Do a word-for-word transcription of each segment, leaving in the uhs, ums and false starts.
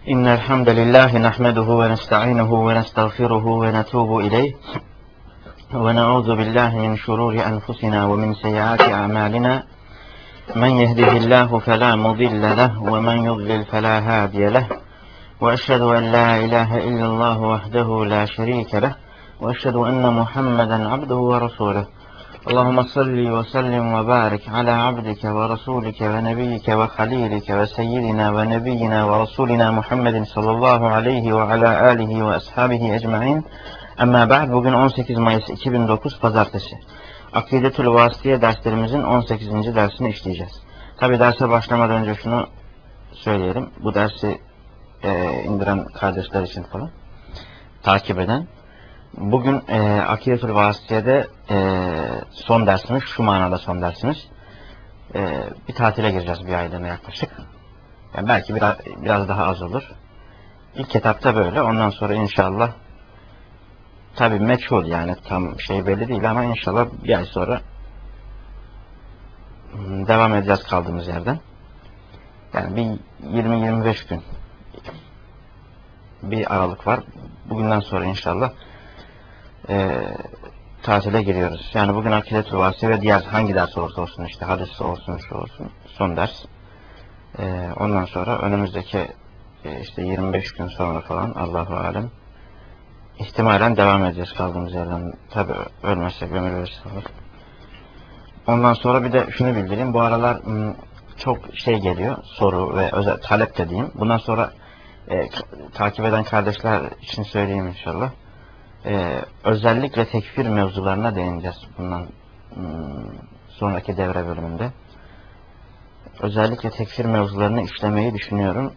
إن الحمد لله نحمده ونستعينه ونستغفره ونتوب إليه ونعوذ بالله من شرور أنفسنا ومن سيئات أعمالنا من يهده الله فلا مضل له ومن يضلل فلا هادي له وأشهد أن لا إله إلا الله وحده لا شريك له وأشهد أن محمدا عبده ورسوله اللهم صل وسلم وبارك على عبدك ورسولك ونبيك وخليلك وسيدنا ونبينا ورسولنا Muhammedin sallallahu aleyhi ve ala alihi ve ashabihi ecmaîn. Amma ba'd, bugün on sekiz Mayıs iki bin dokuz Pazartesi. Akidetül Vasıtiye derslerimizin on sekizinci dersini işleyeceğiz. Tabi derse başlamadan önce şunu söyleyelim. Bu dersi e, indiren kardeşler için falan takip eden. Bugün e, Akidetül Vasıtiye'de e, son dersimiz, şu manada son dersimiz. E, bir tatile gireceğiz bir aylığına yaklaşık. Yani belki biraz, biraz daha az olur. İlk etapta böyle. Ondan sonra inşallah tabi meçhul, yani tam şey belli değil ama inşallah bir ay sonra devam edeceğiz kaldığımız yerden. Yani bir yirmi yirmi beş gün bir aralık var. Bugünden sonra inşallah E, tatile giriyoruz. Yani bugün Akidetül Vasıtiye ve diğer hangi ders olursa olsun, işte hadis olsun, şu olsun, son ders. E, ondan sonra önümüzdeki e, işte yirmi beş gün sonra falan, Allahu alem, ihtimalen devam edeceğiz kaldığımız yerden. Tabi ölmezsek, ömür verirse olur. Ondan sonra bir de şunu bildireyim. Bu aralar m, çok şey geliyor, soru ve özel talep de diyeyim. Bundan sonra e, takip eden kardeşler için söyleyeyim inşallah. Ee, özellikle tekfir mevzularına değineceğiz bundan hmm, sonraki devre bölümünde. Özellikle tekfir mevzularını işlemeyi düşünüyorum.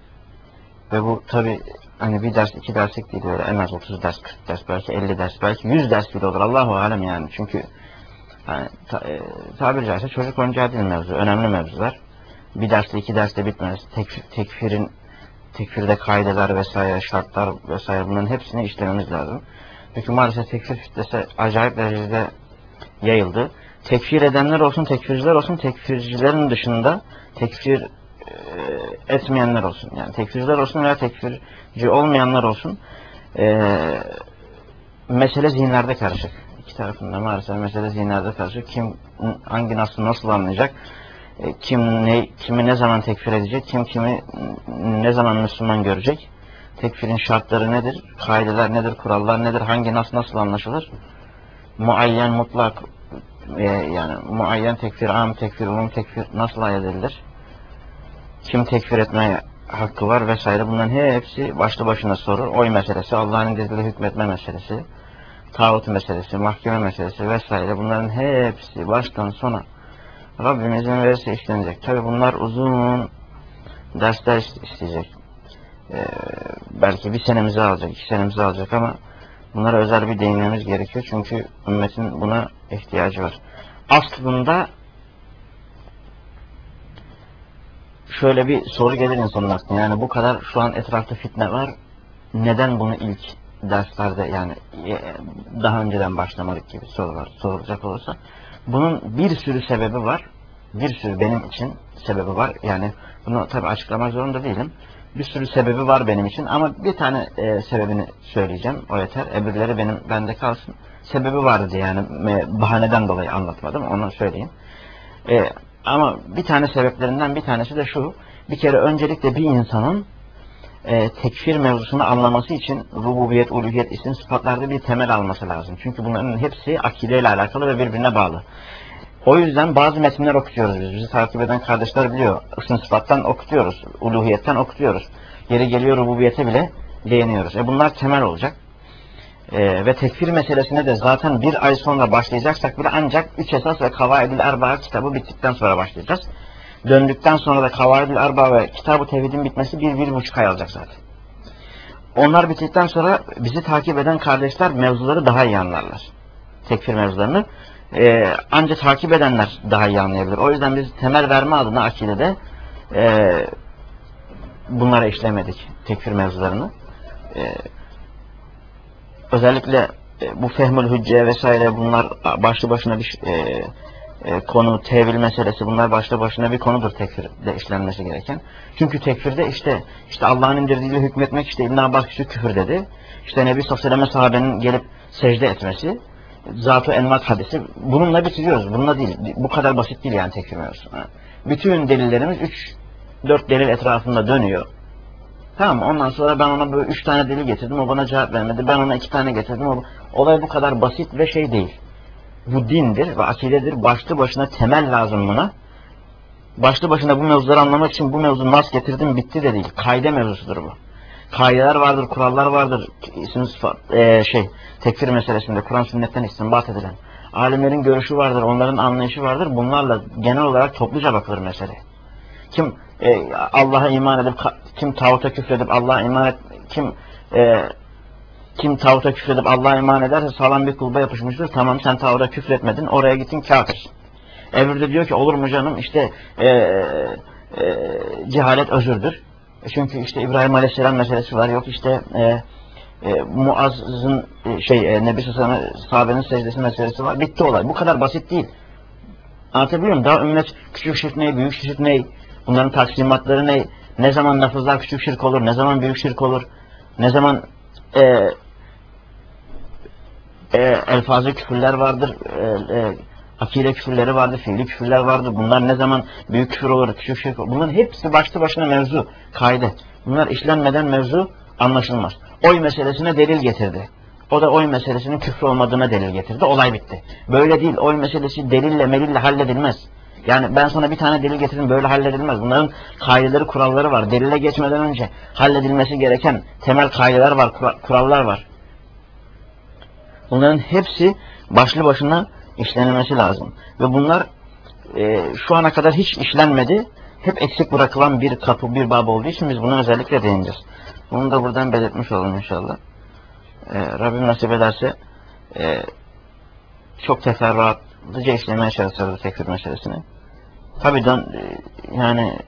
Ve bu tabi hani bir ders, iki derslik değil, böyle en az otuz ders, kırk ders, belki elli ders, belki yüz ders bile olur. Allahu alem yani. Çünkü yani, ta, e, tabiri caizse çocuk oyuncağı değil mevzu. Önemli mevzular. Bir derste, iki derste bitmez. Tekfir, tekfirin tekfirde kaideler vesaire, şartlar vesaire, bunların hepsini işlememiz lazım. Çünkü maalesef tekfir fitnesi acayip derecede yayıldı. Tekfir edenler olsun, tekfirciler olsun, tekfircilerin dışında tekfir e, etmeyenler olsun. Yani tekfirciler olsun veya tekfirci olmayanlar olsun. E, mesele zihinlerde karışık. İki tarafında maalesef mesele zihinlerde karışık. Kim hangi nasıl nasıl anlayacak? Kim ne, kimi ne zaman tekfir edecek, kim kimi ne zaman Müslüman görecek, tekfirin şartları nedir, kaideler nedir, kurallar nedir, hangi nasıl nasıl anlaşılır, muayyen mutlak, e, yani muayyen tekfir, am tekfir, umum tekfir nasıl ayırt edilir, kim tekfir etmeye hakkı var vesaire, bunların hepsi başlı başına soru. Oy meselesi, Allah'ın izniyle hükmetme meselesi, tağut meselesi, mahkeme meselesi vesaire, bunların hepsi baştan sona Rabbim izin verirse işlenecek. Tabi bunlar uzun dersler isteyecek. Ee, belki bir senemizi alacak, iki senemizi alacak ama bunlara özel bir değinmemiz gerekiyor. Çünkü ümmetin buna ihtiyacı var. Aslında şöyle bir soru gelir insanın aklına. Yani bu kadar şu an etrafta fitne var. Neden bunu ilk derslerde, yani daha önceden başlamadık gibi sorular sorulacak olursa, bunun bir sürü sebebi var. Bir sürü benim için sebebi var. Yani bunu tabii açıklamak zorunda değilim. Bir sürü sebebi var benim için ama bir tane e, sebebini söyleyeceğim. O yeter. Öbürleri benim bende kalsın. Sebebi vardı yani. E, bahaneden dolayı anlatmadım. Onu söyleyeyim. E, ama bir tane sebeplerinden bir tanesi de şu. Bir kere öncelikle bir insanın e, tekfir mevzusunu anlaması için rububiyet, uluhiyet, isim, sıfatlarda bir temel alması lazım. Çünkü bunların hepsi akideyle alakalı ve birbirine bağlı. O yüzden bazı metinler okutuyoruz biz. Bizi takip eden kardeşler biliyor. İsim sıfattan okutuyoruz. Uluhiyetten okutuyoruz. Yeri geliyor rububiyete bile değiniyoruz. E bunlar temel olacak. E, ve tekfir meselesine de zaten bir ay sonra başlayacaksak bile ancak üç esas ve Kavaidül Erba kitabı bittikten sonra başlayacağız. Döndükten sonra da Kavaidül Erba ve Kitab-ı Tevhid'in bitmesi bir, bir buçuk ay alacak zaten. Onlar bittikten sonra bizi takip eden kardeşler mevzuları daha iyi anlarlar. Tekfir mevzularını. Ee, ancak takip edenler daha iyi anlayabilir. O yüzden biz temel verme adına akidede e, bunlara işlemedik, tekfir mevzularını. E, özellikle e, bu fehmül hücce vesaire, bunlar başlı başına bir e, e, konu, tevil meselesi, bunlar başta başına bir konudur tekfirde işlenmesi gereken. Çünkü tekfirde işte işte Allah'ın indirdiğiyle hükmetmek, işte İbn Abbas küçük küfür dedi. İşte Nebi sallallahu aleyhi ve sellem sahabenin gelip secde etmesi, Zat-ı Envat hadisi, bununla bitiriyoruz. Bununla değil. Bu kadar basit değil yani tekfir mevzusu. Bütün delillerimiz üç dört delil etrafında dönüyor. Tamam, ondan sonra ben ona böyle üç tane delil getirdim, o bana cevap vermedi. Ben ona iki tane getirdim. O... Olay bu kadar basit ve şey değil. Bu dindir ve akidedir. Başlı başına temel lazım buna. Başlı başına bu mevzuları anlamak için bu mevzu nas getirdim bitti de değil. Kaide mevzusudur bu. Kaideler vardır, kurallar vardır. İsim sıfat, ee, şey, tekfir meselesinde Kur'an sünnetten istinbat edilen. Alimlerin görüşü vardır, onların anlayışı vardır. Bunlarla genel olarak topluca bakılır mesele. Kim e, Allah'a iman edip, kim tağuta küfredip Allah'a iman et, kim e, kim tağuta küfredip Allah'a iman ederse sağlam bir kulba yapışmıştır. Tamam, sen tağuta küfretmedin, oraya gittin, kafirsin. Öbürü de diyor ki olur mu canım, işte e, e, cehalet özürdür. Çünkü işte İbrahim Aleyhisselam meselesi var, yok işte e, e, Muaz'ın e, şey e, Nebi sallallahu aleyhi ve sellem sahabenin secdesi meselesi var. Bitti olay. Bu kadar basit değil. Anlatabiliyor muyum? Daha ümmet küçük şirk ne, büyük şirk ne, bunların taksimatları ne, ne zaman lafızlar küçük şirk olur, ne zaman büyük şirk olur, ne zaman e, e, elfazı küfürler vardır, e, e, akide küfürleri vardır, fiili küfürler vardır. Bunlar ne zaman büyük küfür olur, küçük şirk olur. Bunların hepsi başlı başına mevzu, kaide. Bunlar işlenmeden mevzu anlaşılmaz. Oy meselesine delil getirdi. O da oy meselesinin küfür olmadığına delil getirdi. Olay bitti. Böyle değil. Oy meselesi delille melille halledilmez. Yani ben sana bir tane delil getirdim, böyle halledilmez. Bunların kaideleri, kuralları var. Delile geçmeden önce halledilmesi gereken temel kaideler var, kurallar var. Bunların hepsi başlı başına işlenilmesi lazım. Ve bunlar e, şu ana kadar hiç işlenmedi. Hep eksik bırakılan bir kapı, bir bab olduğu için biz buna özellikle değineceğiz. Bunu da buradan belirtmiş olalım inşallah. E, Rabbim nasip ederse e, çok teferruatlıca işlemeye çalışacağız tekfir meselesini. Tabii dön, e, yani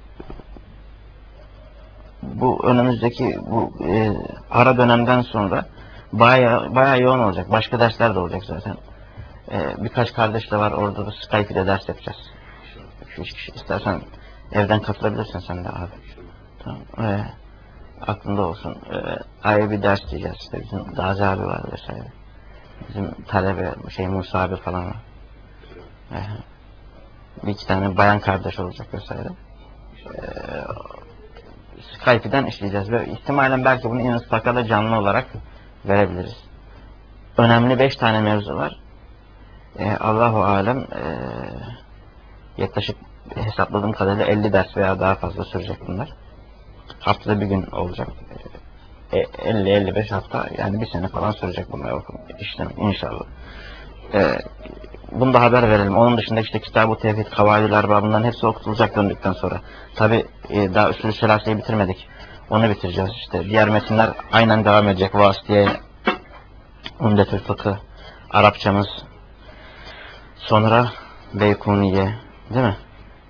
bu önümüzdeki bu e, ara dönemden sonra bayağı bayağı yoğun olacak. Başka dersler de olacak zaten. E, birkaç kardeş de var, orada da Skype'de ders yapacağız. iki üç kişi. İstersen evden katılabilirsin sen de abi. Tamam. E, aklında olsun. E, aya bir ders diyeceğiz işte. Bizim Gazi abi var vesaire. Bizim talebe şey Musa abi falan var. E, bir iki tane bayan kardeş olacak vesaire. E, Skype'den işleyeceğiz ve ihtimalen belki bunu Instagram'da canlı olarak verebiliriz. Önemli beş tane mevzu var. E, Allahu alem e, yaklaşık hesapladığım kadarıyla elli ders veya daha fazla sürecek bunlar. Haftada bir gün olacak. E, elli elli beş hafta, yani bir sene falan sürecek bunlar işlem inşallah. E, bunu da haber verelim. Onun dışında işte Kitab-ı Tevhid, Kavaidül babından hepsi okutulacak döndükten sonra. Tabi e, daha Üsül-ü Selasa'yı bitirmedik. Onu bitireceğiz işte. Diğer metinler aynen devam edecek. Vasıtiye, Umdetül Fıkıh, Arapçamız, sonra Beykuniye, değil mi?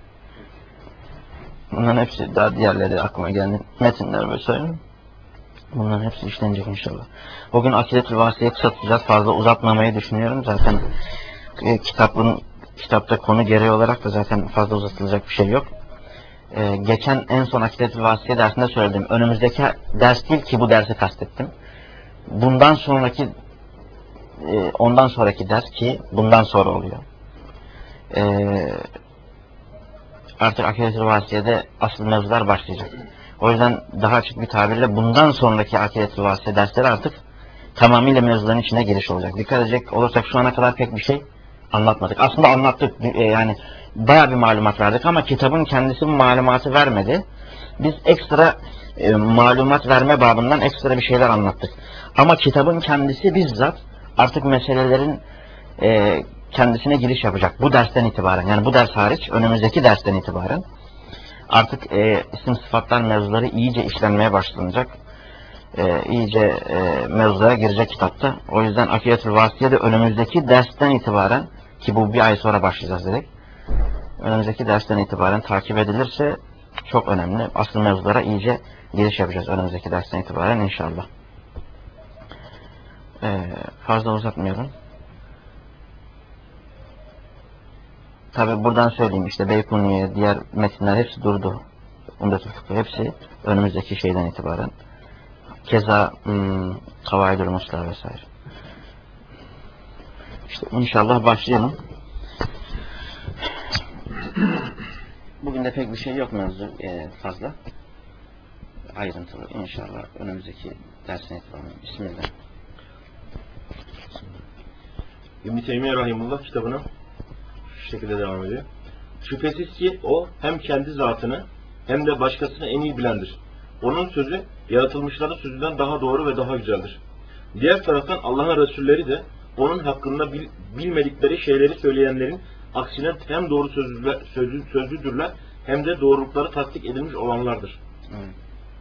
Bunların hepsi, daha diğerleri aklıma geldi. Metinler vesaire. Bunların hepsi işlenecek inşallah. Bugün Akidetül Vasıtiye'yi kısa tutacağız. Fazla uzatmamayı düşünüyorum. Zaten e, kitabın, kitapta konu gereği olarak da zaten fazla uzatılacak bir şey yok. E, geçen en son Akidetül Vasıtiye dersinde söyledim. Önümüzdeki ders değil ki bu dersi kastettim. Bundan sonraki e, ondan sonraki ders ki bundan sonra oluyor. E, artık Akidetül Vasıtiye'de asıl mevzular başlayacak. O yüzden daha açık bir tabirle bundan sonraki Akidetül Vasıtiye dersleri artık tamamıyla mevzuların içine giriş olacak. Dikkat edecek olursak şu ana kadar pek bir şey anlatmadık. Aslında anlattık, yani bayağı bir malumat verdik ama kitabın kendisi bu malumatı vermedi. Biz ekstra e, malumat verme babından ekstra bir şeyler anlattık. Ama kitabın kendisi bizzat artık meselelerin e, kendisine giriş yapacak. Bu dersten itibaren, yani bu ders hariç önümüzdeki dersten itibaren artık e, isim sıfatlar mevzuları iyice işlenmeye başlanacak. E, iyice e, mevzulara girecek kitapta. O yüzden Akidetül Vasıtiye'de önümüzdeki dersten itibaren, ki bu bir ay sonra başlayacağız dedik. Önümüzdeki dersten itibaren takip edilirse çok önemli. Asıl mevzulara iyice giriş yapacağız önümüzdeki dersten itibaren inşallah. E, fazla uzatmıyorum. tabi buradan söyleyeyim işte Beykuniye, diğer metinler hepsi durdu. Umdetül Fıkıh hepsi önümüzdeki şeyden itibaren. Keza hmm, Kavaidül Musla vesaire. İşte inşallah başlayalım. Bugün de pek bir şey yok mevzu e, fazla. Ayrıntılı inşallah önümüzdeki dersin itibaren. Bismillah. İbn-i Teymiye Rahimullah kitabına şu şekilde devam ediyor. Şüphesiz ki o hem kendi zatını hem de başkasını en iyi bilendir. Onun sözü yaratılmışların sözünden daha doğru ve daha güzeldir. Diğer taraftan Allah'ın Resulleri de onun hakkında bil, bilmedikleri şeyleri söyleyenlerin aksine hem doğru sözlüler, sözlü, sözlüdürler hem de doğrulukları tasdik edilmiş olanlardır. Evet.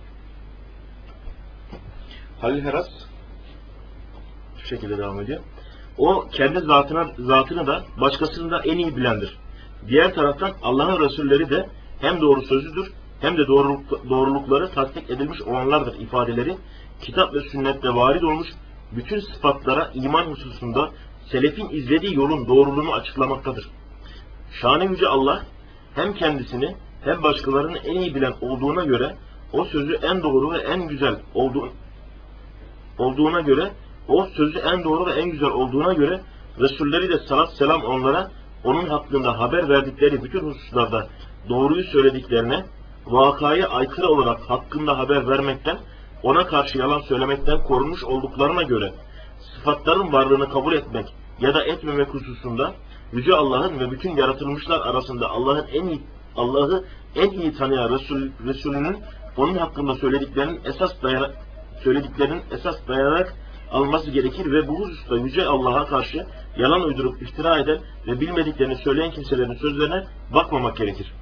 Halil Heras şu şekilde devam ediyor. O kendi zatına, zatını da başkasını da en iyi bilendir. Diğer taraftan Allah'ın Resulleri de hem doğru sözlüdür hem de doğruluk, doğrulukları tasdik edilmiş olanlardır ifadeleri kitap ve sünnette varid olmuş bütün sıfatlara iman hususunda selefin izlediği yolun doğruluğunu açıklamaktadır. Şan-ı Yüce Allah hem kendisini hem başkalarını en iyi bilen olduğuna göre o sözü en doğru ve en güzel olduğu, olduğuna göre o sözü en doğru ve en güzel olduğuna göre Resulleri de salat selam onlara onun hakkında haber verdikleri bütün hususlarda doğruyu söylediklerine, vakaya aykırı olarak hakkında haber vermekten, ona karşı yalan söylemekten korunmuş olduklarına göre sıfatların varlığını kabul etmek ya da etmemek hususunda Yüce Allah'ın ve bütün yaratılmışlar arasında Allah'ın en iyi Allah'ı en iyi tanıyan Resul, Resulünün onun hakkında söylediklerinin esas dayana, söylediklerinin esas dayanarak alması gerekir ve bu hususta Yüce Allah'a karşı yalan uydurup iftira eden ve bilmediklerini söyleyen kimselerin sözlerine bakmamak gerekir.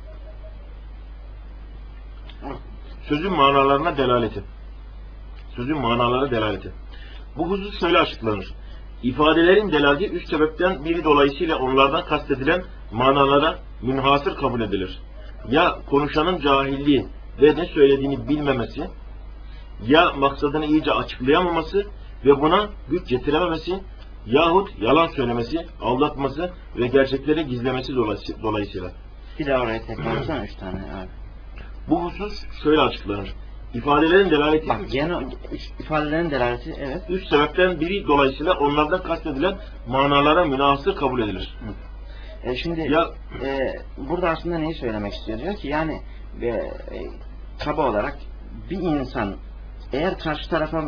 Sözün manalarına delaleti. Sözün manalara delaleti. Bu husus şöyle açıklanır. İfadelerin delaleti üç sebepten biri dolayısıyla onlardan kastedilen manalara münhasır kabul edilir. Ya konuşanın cahilliği ve ne söylediğini bilmemesi, ya maksadını iyice açıklayamaması ve buna güç getirememesi, yahut yalan söylemesi, aldatması ve gerçekleri gizlemesi dolayısıyla. Bir daha oraya tekrar etsene üç tane abi. Bu husus şöyle açıklanır. İfadelerin delaleti Bak, gene ifadelerin delaleti evet. Üç sebepten biri dolayısıyla onlardan kastedilen manalara münhasır kabul edilir. E şimdi ya, e, burada aslında neyi söylemek istiyor? Diyor ki yani e, e, kaba olarak bir insan eğer karşı tarafa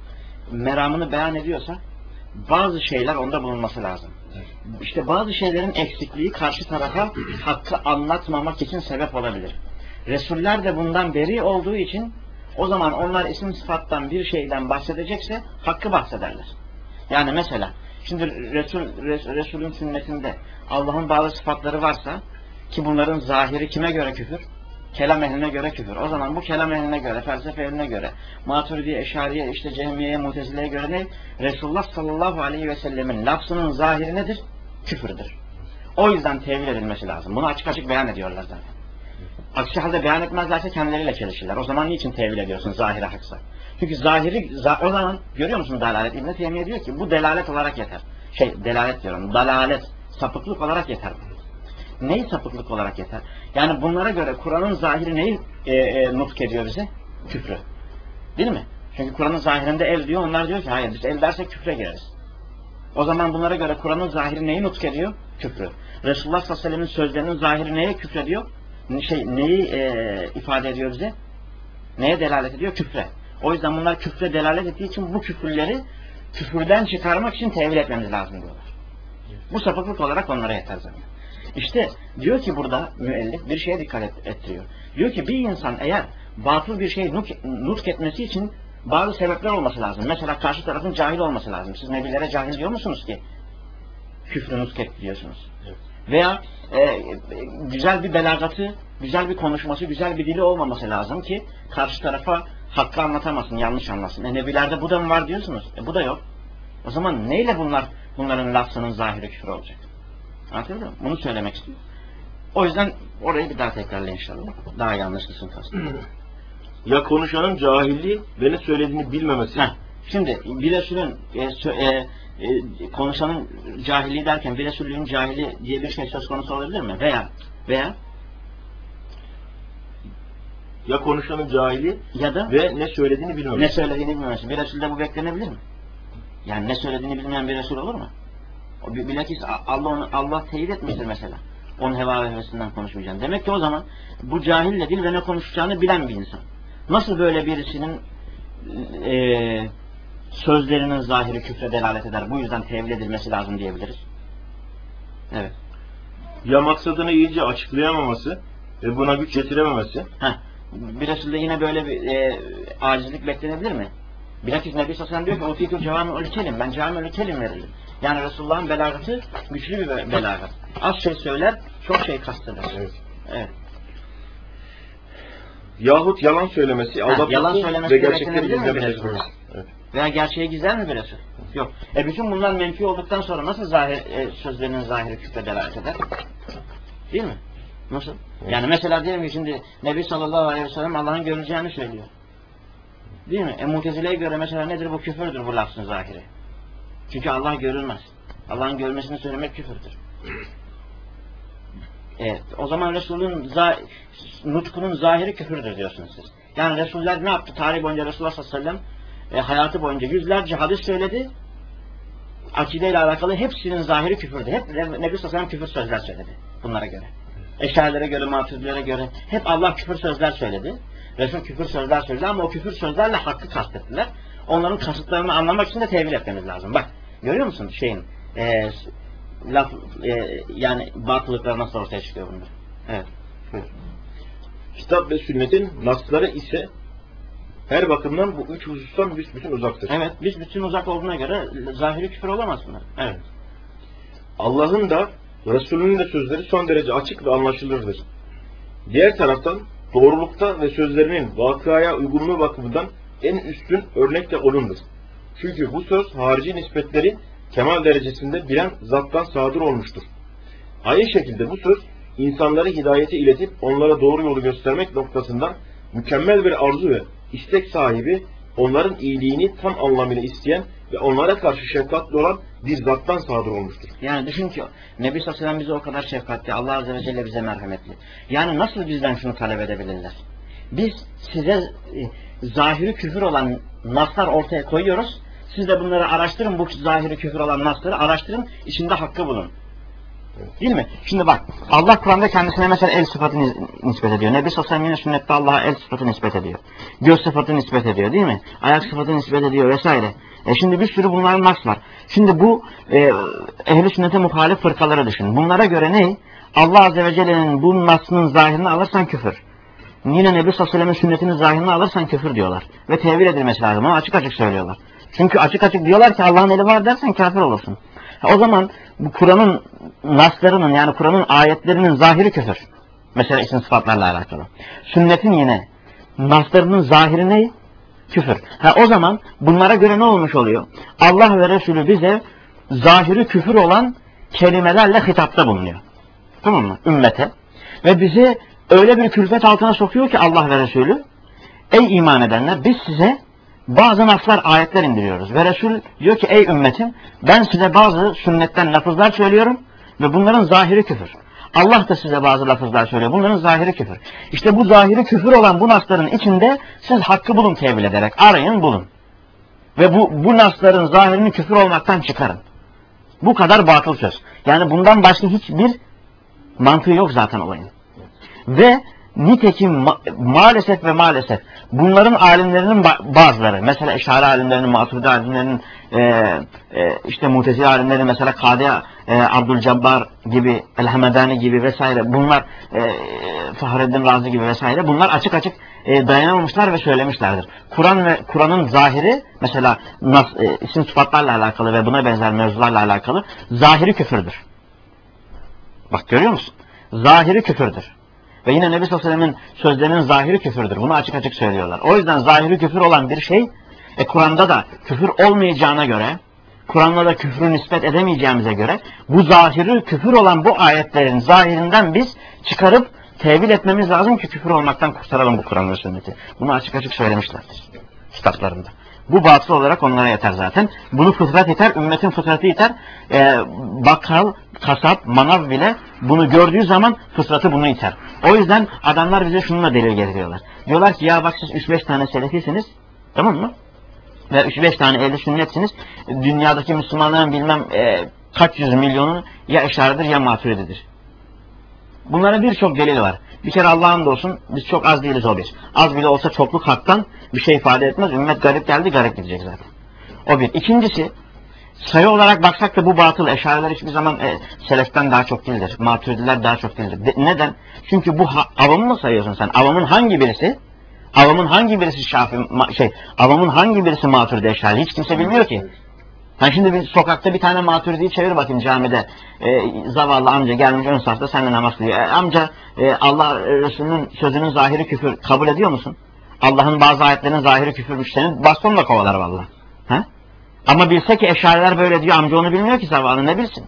meramını beyan ediyorsa bazı şeyler onda bulunması lazım. İşte bazı şeylerin eksikliği karşı tarafa hakkı anlatmamak için sebep olabilir. Resuller de bundan beri olduğu için o zaman onlar isim sıfattan bir şeyden bahsedecekse hakkı bahsederler. Yani mesela şimdi Resul, Resul'ün sünnetinde Allah'ın bazı sıfatları varsa ki bunların zahiri kime göre küfür? Kelam ehline göre küfür. O zaman bu kelam ehline göre, felsefe ehline göre, Maturidi, Eşariye, işte Cehmiye'ye, Mutezile'ye göre ne? Resulullah sallallahu aleyhi ve sellemin lafzının zahiri nedir? Küfürdür. O yüzden tevil edilmesi lazım. Bunu açık açık beyan ediyorlar zaten. Aksi halde beyan etmezlerse kendileriyle çelişirler. O zaman niçin tevil ediyorsun zahire haksa? Çünkü zahiri, o zaman görüyor musun dalalet? İbn-i Teymiye diyor ki bu delalet olarak yeter. Şey, delalet diyorum, dalalet, sapıklık olarak yeter. Neyi sapıklık olarak yeter? Yani bunlara göre Kur'an'ın zahiri neyi e, e, nutk ediyor bize? Küfrü. Değil mi? Çünkü Kur'an'ın zahirinde el diyor, onlar diyor ki hayır biz el dersek küfre gireriz. O zaman bunlara göre Kur'an'ın zahiri neyi nutk ediyor? Küfrü. Resulullah sallallahu aleyhi ve sellem'in sözlerinin zahiri neye küfrediyor? Şey, neyi e, ifade ediyor bize? Neye delalet ediyor? Küfre. O yüzden bunlar küfre delalet ettiği için bu küfürleri küfürden çıkarmak için tevil etmemiz lazım diyorlar. Bu sapıklık olarak onlara yeter zaten. İşte diyor ki burada müellif bir şeye dikkat et, ettiriyor. Diyor ki bir insan eğer batıl bir şey nutk, nutk etmesi için bazı sebepler olması lazım. Mesela karşı tarafın cahil olması lazım. Siz nebilere cahil diyor musunuz ki? Küfrü nutk et diyorsunuz. Evet. Veya e, güzel bir belagatı, güzel bir konuşması, güzel bir dili olmaması lazım ki karşı tarafa hakkı anlatamasın, yanlış anlasın. E nebilerde bu da mı var diyorsunuz? E bu da yok. O zaman neyle bunlar bunların lafzının zahiri küfür olacak? Anladın mı? Bunu söylemek istiyorum. O yüzden orayı bir daha tekrarlayın inşallah. Daha iyi anlaşılsın kastım. Ya konuşanın cahilliği ve ne söylediğini bilmemesi. Heh. Şimdi bir Resulün e, sö- e, e, konuşanın cahili derken bir Resulün cahili diye bir şey söz konusu olabilir mi? Veya veya Ya konuşanın cahili ya da ve ne söylediğini bilmemesi. ne söylediğini bilmemesi. Bir Resul'de bu beklenebilir mi? Yani ne söylediğini bilmeyen bir Resul olur mu? O bil- Bilakis Allah onu, Allah teyit etmiştir mesela. Onun heva ve hevesinden konuşmayacağını. Demek ki o zaman bu cahille dil ve ne konuşacağını bilen bir insan. Nasıl böyle birisinin e, sözlerinin zahiri küfre delalet eder? Bu yüzden tevil edilmesi lazım diyebiliriz. Evet. Ya maksadını iyice açıklayamaması ve buna güç yetirememesi. Heh. Bir Resul'de yine böyle bir e, acizlik beklenebilir mi? Bilakis Nebi Sallallahu Aleyhi ve Sellem diyor ki "Utikul cevâmi'ül kelim." Ben cevâmi'ül kelim verildim. Yani Resulullah'ın belagatı güçlü bir be- belagat. Az şey söyler, çok şey kasteder. Evet. Evet. Yahut yalan söylemesi, Ha, yalan aldatması söylemesi ve de gerçekleri beklenebilir mi gizlemesi. bir Resul'de? Evet. Veya gerçeği gizler mi bir Resul? Yok. E bütün bunlar menfi olduktan sonra nasıl zahir, e, sözlerinin zahiri küfre delalet eder? Değil mi? Nasıl? Evet. Yani mesela diyelim ki şimdi Nebi sallallahu aleyhi ve sellem Allah'ın görüleceğini söylüyor. Değil mi? E Mutezile'ye göre mesela nedir bu? Küfürdür bu lafzın zahiri. Çünkü Allah görülmez. Allah'ın görmesini söylemek küfürdür. Evet. O zaman Resul'ün za nutkunun zahiri küfürdür diyorsunuz siz. Yani Resuller ne yaptı? Tarih boyunca Resulullah sallallahu aleyhi ve sellem e, hayatı boyunca yüzlerce hadis söyledi. Akideyle alakalı hepsinin zahiri küfürdü. Hep Nebi sallallahu aleyhi ve sellem küfür sözler söyledi bunlara göre. Eşarilere göre, Maturidilere göre hep Allah küfür sözler söyledi. Resul küfür sözler söyledi ama o küfür sözlerle hakkı kastettiler. Onların kasıtlarını anlamak için de tevil etmemiz lazım. Bak, görüyor musun şeyin e, laf e, yani batılıklar nasıl ortaya çıkıyor bunlar? Evet. Hı. Kitap ve sünnetin nasları ise her bakımdan bu üç husustan büsbütün uzaktır. Evet, biz bütün uzak olduğuna göre zahiri küfür olamaz bunlar. Evet. Allah'ın da Resulünün de sözleri son derece açık ve anlaşılırdır. Diğer taraftan doğrulukta ve sözlerinin vakaya uygunluğu bakımından en üstün örnek de onundur. Çünkü bu söz harici nispetleri kemal derecesinde bilen zattan sadır olmuştur. Aynı şekilde bu söz insanları hidayete iletip onlara doğru yolu göstermek noktasından mükemmel bir arzu ve istek sahibi, onların iyiliğini tam anlamıyla isteyen ve onlara karşı şefkatli olan bir zattan sadır olmuştur. Yani düşün ki Nebi sallallahu aleyhi ve sellem bize o kadar şefkatli, Allah azze ve celle bize merhametli. Yani nasıl bizden şunu talep edebilirler? Biz size e, zahiri küfür olan naslar ortaya koyuyoruz. Siz de bunları araştırın, bu zahiri küfür olan nasları araştırın, içinde hakkı bulun. Değil mi? Şimdi bak, Allah Kur'an'da kendisine mesela el sıfatını nispet ediyor. Nebi sallallahu aleyhi ve sellem yine sünnette Allah'a el sıfatını nispet ediyor. Göz sıfatını nispet ediyor, değil mi? Ayak sıfatını nispet ediyor vesaire. E şimdi bir sürü bunların nas var. Şimdi bu e, ehl-i sünnete muhalif fırkalara düşün. Bunlara göre ne? Allah azze ve celle'nin bu nasının zahirini alırsan küfür. Yine Nebi sallallahu aleyhi ve sellem'in sünnetinin zahirini alırsan küfür diyorlar. Ve tevil edilmesi lazım. Ama açık açık söylüyorlar. Çünkü açık açık diyorlar ki Allah'ın eli var dersen kafir olursun. O zaman bu Kur'an'ın naslarının yani Kur'an'ın ayetlerinin zahiri küfür. Mesela isim sıfatlarla alakalı. Sünnetin yine naslarının zahiri ne? Küfür. Ha, o zaman bunlara göre ne olmuş oluyor? Allah ve Resulü bize zahiri küfür olan kelimelerle hitapta bulunuyor. Tamam mı? Ümmete. Ve bizi öyle bir külfet altına sokuyor ki Allah ve Resulü, ey iman edenler biz size bazı naslar, ayetler indiriyoruz. Ve Resul diyor ki ey ümmetim ben size bazı sünnetten lafızlar söylüyorum ve bunların zahiri küfür. Allah da size bazı lafızlar söylüyor. Bunların zahiri küfür. İşte bu zahiri küfür olan bu nasların içinde siz hakkı bulun tevil ederek. Arayın bulun. Ve bu, bu nasların zahirini küfür olmaktan çıkarın. Bu kadar batıl söz. Yani bundan başka hiçbir mantığı yok zaten olayın. Ve nitekim ma maalesef ve maalesef bunların alimlerinin bazıları, mesela Eşari alimlerinin, Maturidi alimlerinin, e, e, işte Mutezile alimlerinin, mesela Kadi e, Abdülcebbar gibi, El-Hamedani gibi vesaire, bunlar e, Fahreddin Razi gibi vesaire, bunlar açık açık e, dayanamamışlar ve söylemişlerdir. Kur'an ve Kur'an'ın zahiri, mesela nas, e, isim sıfatlarla alakalı ve buna benzer mevzularla alakalı zahiri küfürdür. Bak görüyor musun? Zahiri küfürdür. Ve yine Nebi sallallahu aleyhi ve sellem'in sözlerinin zahiri küfürdür. Bunu açık açık söylüyorlar. O yüzden zahiri küfür olan bir şey, e, Kur'an'da da küfür olmayacağına göre, Kur'an'da da küfrü nispet edemeyeceğimize göre, bu zahiri küfür olan bu ayetlerin zahirinden biz çıkarıp tevil etmemiz lazım ki küfür olmaktan kurtaralım bu Kur'an ve sünneti. Bunu açık açık söylemişlerdir kitaplarında. Bu batıl olarak onlara yeter zaten. Bunu fıtrat yeter, ümmetin fıtratı yeter. Ee, bakkal, kasap, manav bile bunu gördüğü zaman fıtratı bunu iter. O yüzden adamlar bize şununla delil getiriyorlar. Diyorlar ki ya bak siz üç beş tane selefisiniz, tamam mı? Ve üç beş tane ehli sünnetsiniz. Dünyadaki Müslümanların bilmem e, kaç yüz milyonu ya eşaridir ya maturididir. Bunlara birçok delil var. Bir kere Allah'ın da olsun biz çok az değiliz o bir. Az bile olsa çokluk haktan bir şey ifade etmez. Ümmet garip geldi, garip gidecek zaten. O bir. İkincisi, sayı olarak baksak da bu batıl. Eşariler hiçbir zaman e, seleften daha çok değildir. Maturidiler daha çok değildir. De, neden? Çünkü bu ha, avamı mı sayıyorsun sen? Avamın hangi birisi? Avamın hangi birisi şafi, ma, şey, avamın hangi birisi maturidi eşari? Hiç kimse bilmiyor ki. Ha şimdi bir sokakta bir tane maturidiyi çevir bakayım camide. E, zavallı amca gelmiş ön safta seninle namaz kılıyor. E, amca e, Allah Resulü'nün sözünün zahiri küfür kabul ediyor musun? Allah'ın bazı ayetlerinin zahiri küfürmüş, senin bastonla kovalar vallahi. Ha? Ama bilse ki eşariler böyle diyor, amca onu bilmiyor ki zavallı, ne bilsin?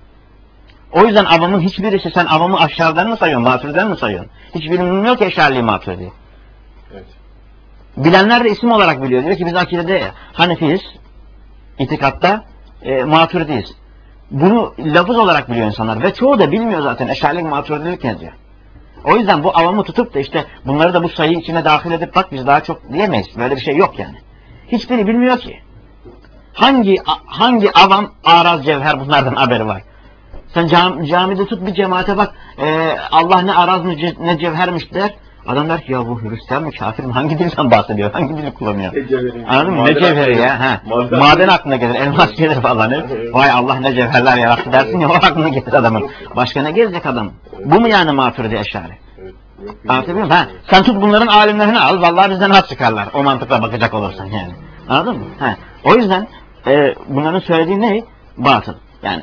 O yüzden avamın hiçbirisi, sen avamı aşağıdan mı sayıyorsun, maturiden mi sayıyorsun? Hiçbiri bilmiyor ki eşariliği maturidi. Evet. Bilenler de isim olarak biliyor. Diyor ki biz akidede Hanefiyiz, itikatta e, maturidiyiz. Bunu lafız olarak biliyor insanlar ve çoğu da bilmiyor zaten eşarilik maturidilik ne diyor. O yüzden bu avamı tutup da işte bunları da bu sayı içine dahil edip bak biz daha çok diyemeyiz. Böyle bir şey yok yani. Hiçbiri bilmiyor ki. Hangi hangi avam araz cevher bunlardan haberi var? Sen cam, camide tut bir cemaate bak. E, Allah ne araz ne, ne cevhermiş der. Adam der ki ya bu Hristiyan mı kafir mi? Hangi dilden bahsediyor? Hangi dili kullanıyor? Anladın mı? Ne cevheri ya? Ha. Maden, Maden aklına gelir. Elmas gelir falan. Vay Allah ne cevherler yarattı dersin ya, o aklına gelir adamın. Başka ne gelecek adam? Bu mu yani maturidi eşari? Anlatabiliyor muyum? Ha. Sen tut bunların alimlerini al. Vallahi bizden hat çıkarlar. O mantıkla bakacak olursan yani. Anladın mı? Ha. O yüzden e, bunların söylediği ne? Batıl. Yani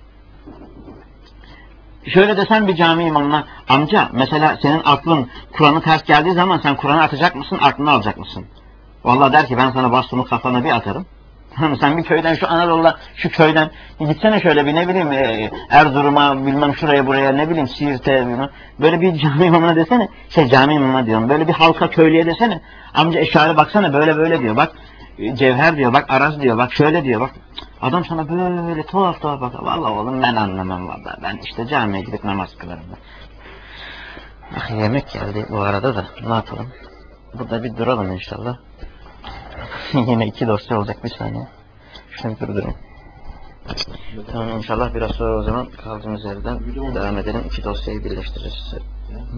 şöyle desen bir cami imamına, amca mesela senin aklın Kur'an'ı ters geldiği zaman sen Kur'an'ı atacak mısın, aklını alacak mısın? Vallahi der ki ben sana bastonu kafana bir atarım. Sen bir köyden şu Anadolu'da şu köyden gitsene şöyle bir ne bileyim e, Erzurum'a bilmem şuraya buraya ne bileyim Siirt'e bilmem, böyle bir cami imamına desene, şey cami imamına diyorum, böyle bir halka köylüye desene, amca eşari baksana böyle böyle diyor, bak cevher diyor, bak araz diyor, bak şöyle diyor, bak. Adam sana böyle tuhaf tuhaf bakar. Vallahi oğlum ben anlamam vallahi. Ben işte camiye gidip namaz kılarım. Ah, yemek geldi bu arada da ne yapalım? Burada bir duralım inşallah. Yine iki dosya olacak, bir saniye. Şunu durdurayım. Tamam inşallah biraz sonra o zaman kaldığımız yerden devam edelim. İki dosyayı birleştiririz. Hı?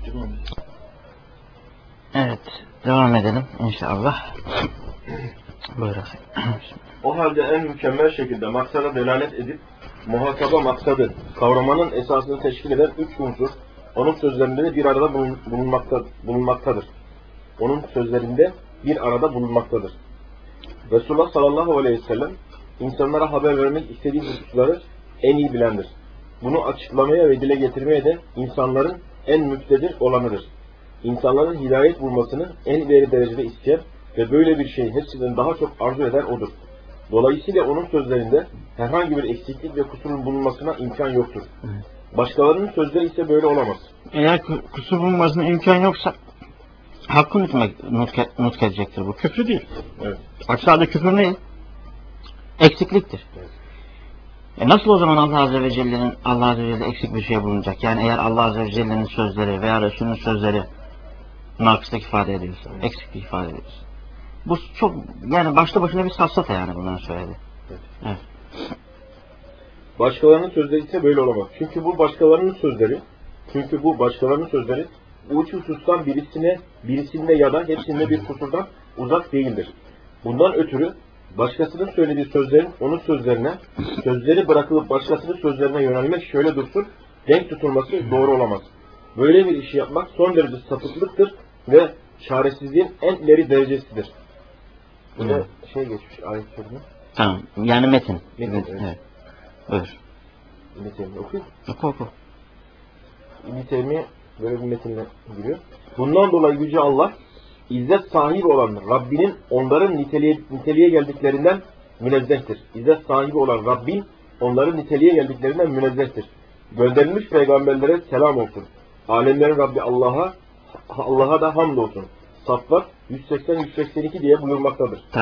Evet devam edelim inşallah. Buyurun. O halde en mükemmel şekilde maksada delalet edip muhataba maksadı kavramanın esasını teşkil eden üç unsur onun sözlerinde de bir arada bulunmakta, bulunmaktadır. Onun sözlerinde bir arada bulunmaktadır. Resulullah sallallahu aleyhi ve sellem insanlara haber vermek istediği hususları en iyi bilendir. Bunu açıklamaya ve dile getirmeye de insanların en müktedir olanıdır. İnsanların hidayet bulmasını en ileri derecede isteyen ve böyle bir şeyi hepsinden daha çok arzu eden odur. Dolayısıyla onun sözlerinde herhangi bir eksiklik ve kusurun bulunmasına imkan yoktur. Başkalarının sözleri ise böyle olamaz. Eğer kusur bulunmasına imkan yoksa hakkı nutmek, nutke, nutk edecektir. Bu küfür değil. Evet. Aksa'da küfür ne? Eksikliktir. Evet. E nasıl o zaman Allah Azze ve Celle'nin Allah Azze ve Celle eksik bir şey bulunacak? Yani eğer Allah Azze ve Celle'nin sözleri veya Resulünün sözleri nakıslık ifade ediyorsa, eksiklik ifade ediyorsa. Bu çok yani başta başına bir safsata yani bunların söyledi. Evet. Evet. Başkalarının sözleri ise böyle olamaz. Çünkü bu başkalarının sözleri, çünkü bu başkalarının sözleri bu üç husustan birisine, birisinde ya da hepsinde bir kusurdan uzak değildir. Bundan ötürü başkasının söylediği sözlerin onun sözlerine, sözleri bırakılıp başkasının sözlerine yönelmek şöyle dursun, denk tutulması doğru olamaz. Böyle bir işi yapmak son derece sapıklıktır ve çaresizliğin en ileri derecesidir. Bu da şey geçmiş ayet sözünü. Tamam. Yani metin. Metin, evet. evet. Evet. Buyur. Metin okuyun. Oku oku. İbn-i Teymiye böyle bir metinle giriyor. Bundan dolayı Yüce Allah, İzzet sahibi olan Rabbinin onların niteliğe, niteliğe geldiklerinden münezzehtir. İzzet sahibi olan Rabbin onların niteliğe geldiklerinden münezzehtir. Gönderilmiş peygamberlere selam olsun. Alemlerin Rabbi Allah'a Allah'a da hamdolsun. Saffat yüz seksen yüz seksen iki diye buyurmaktadır. Tamam.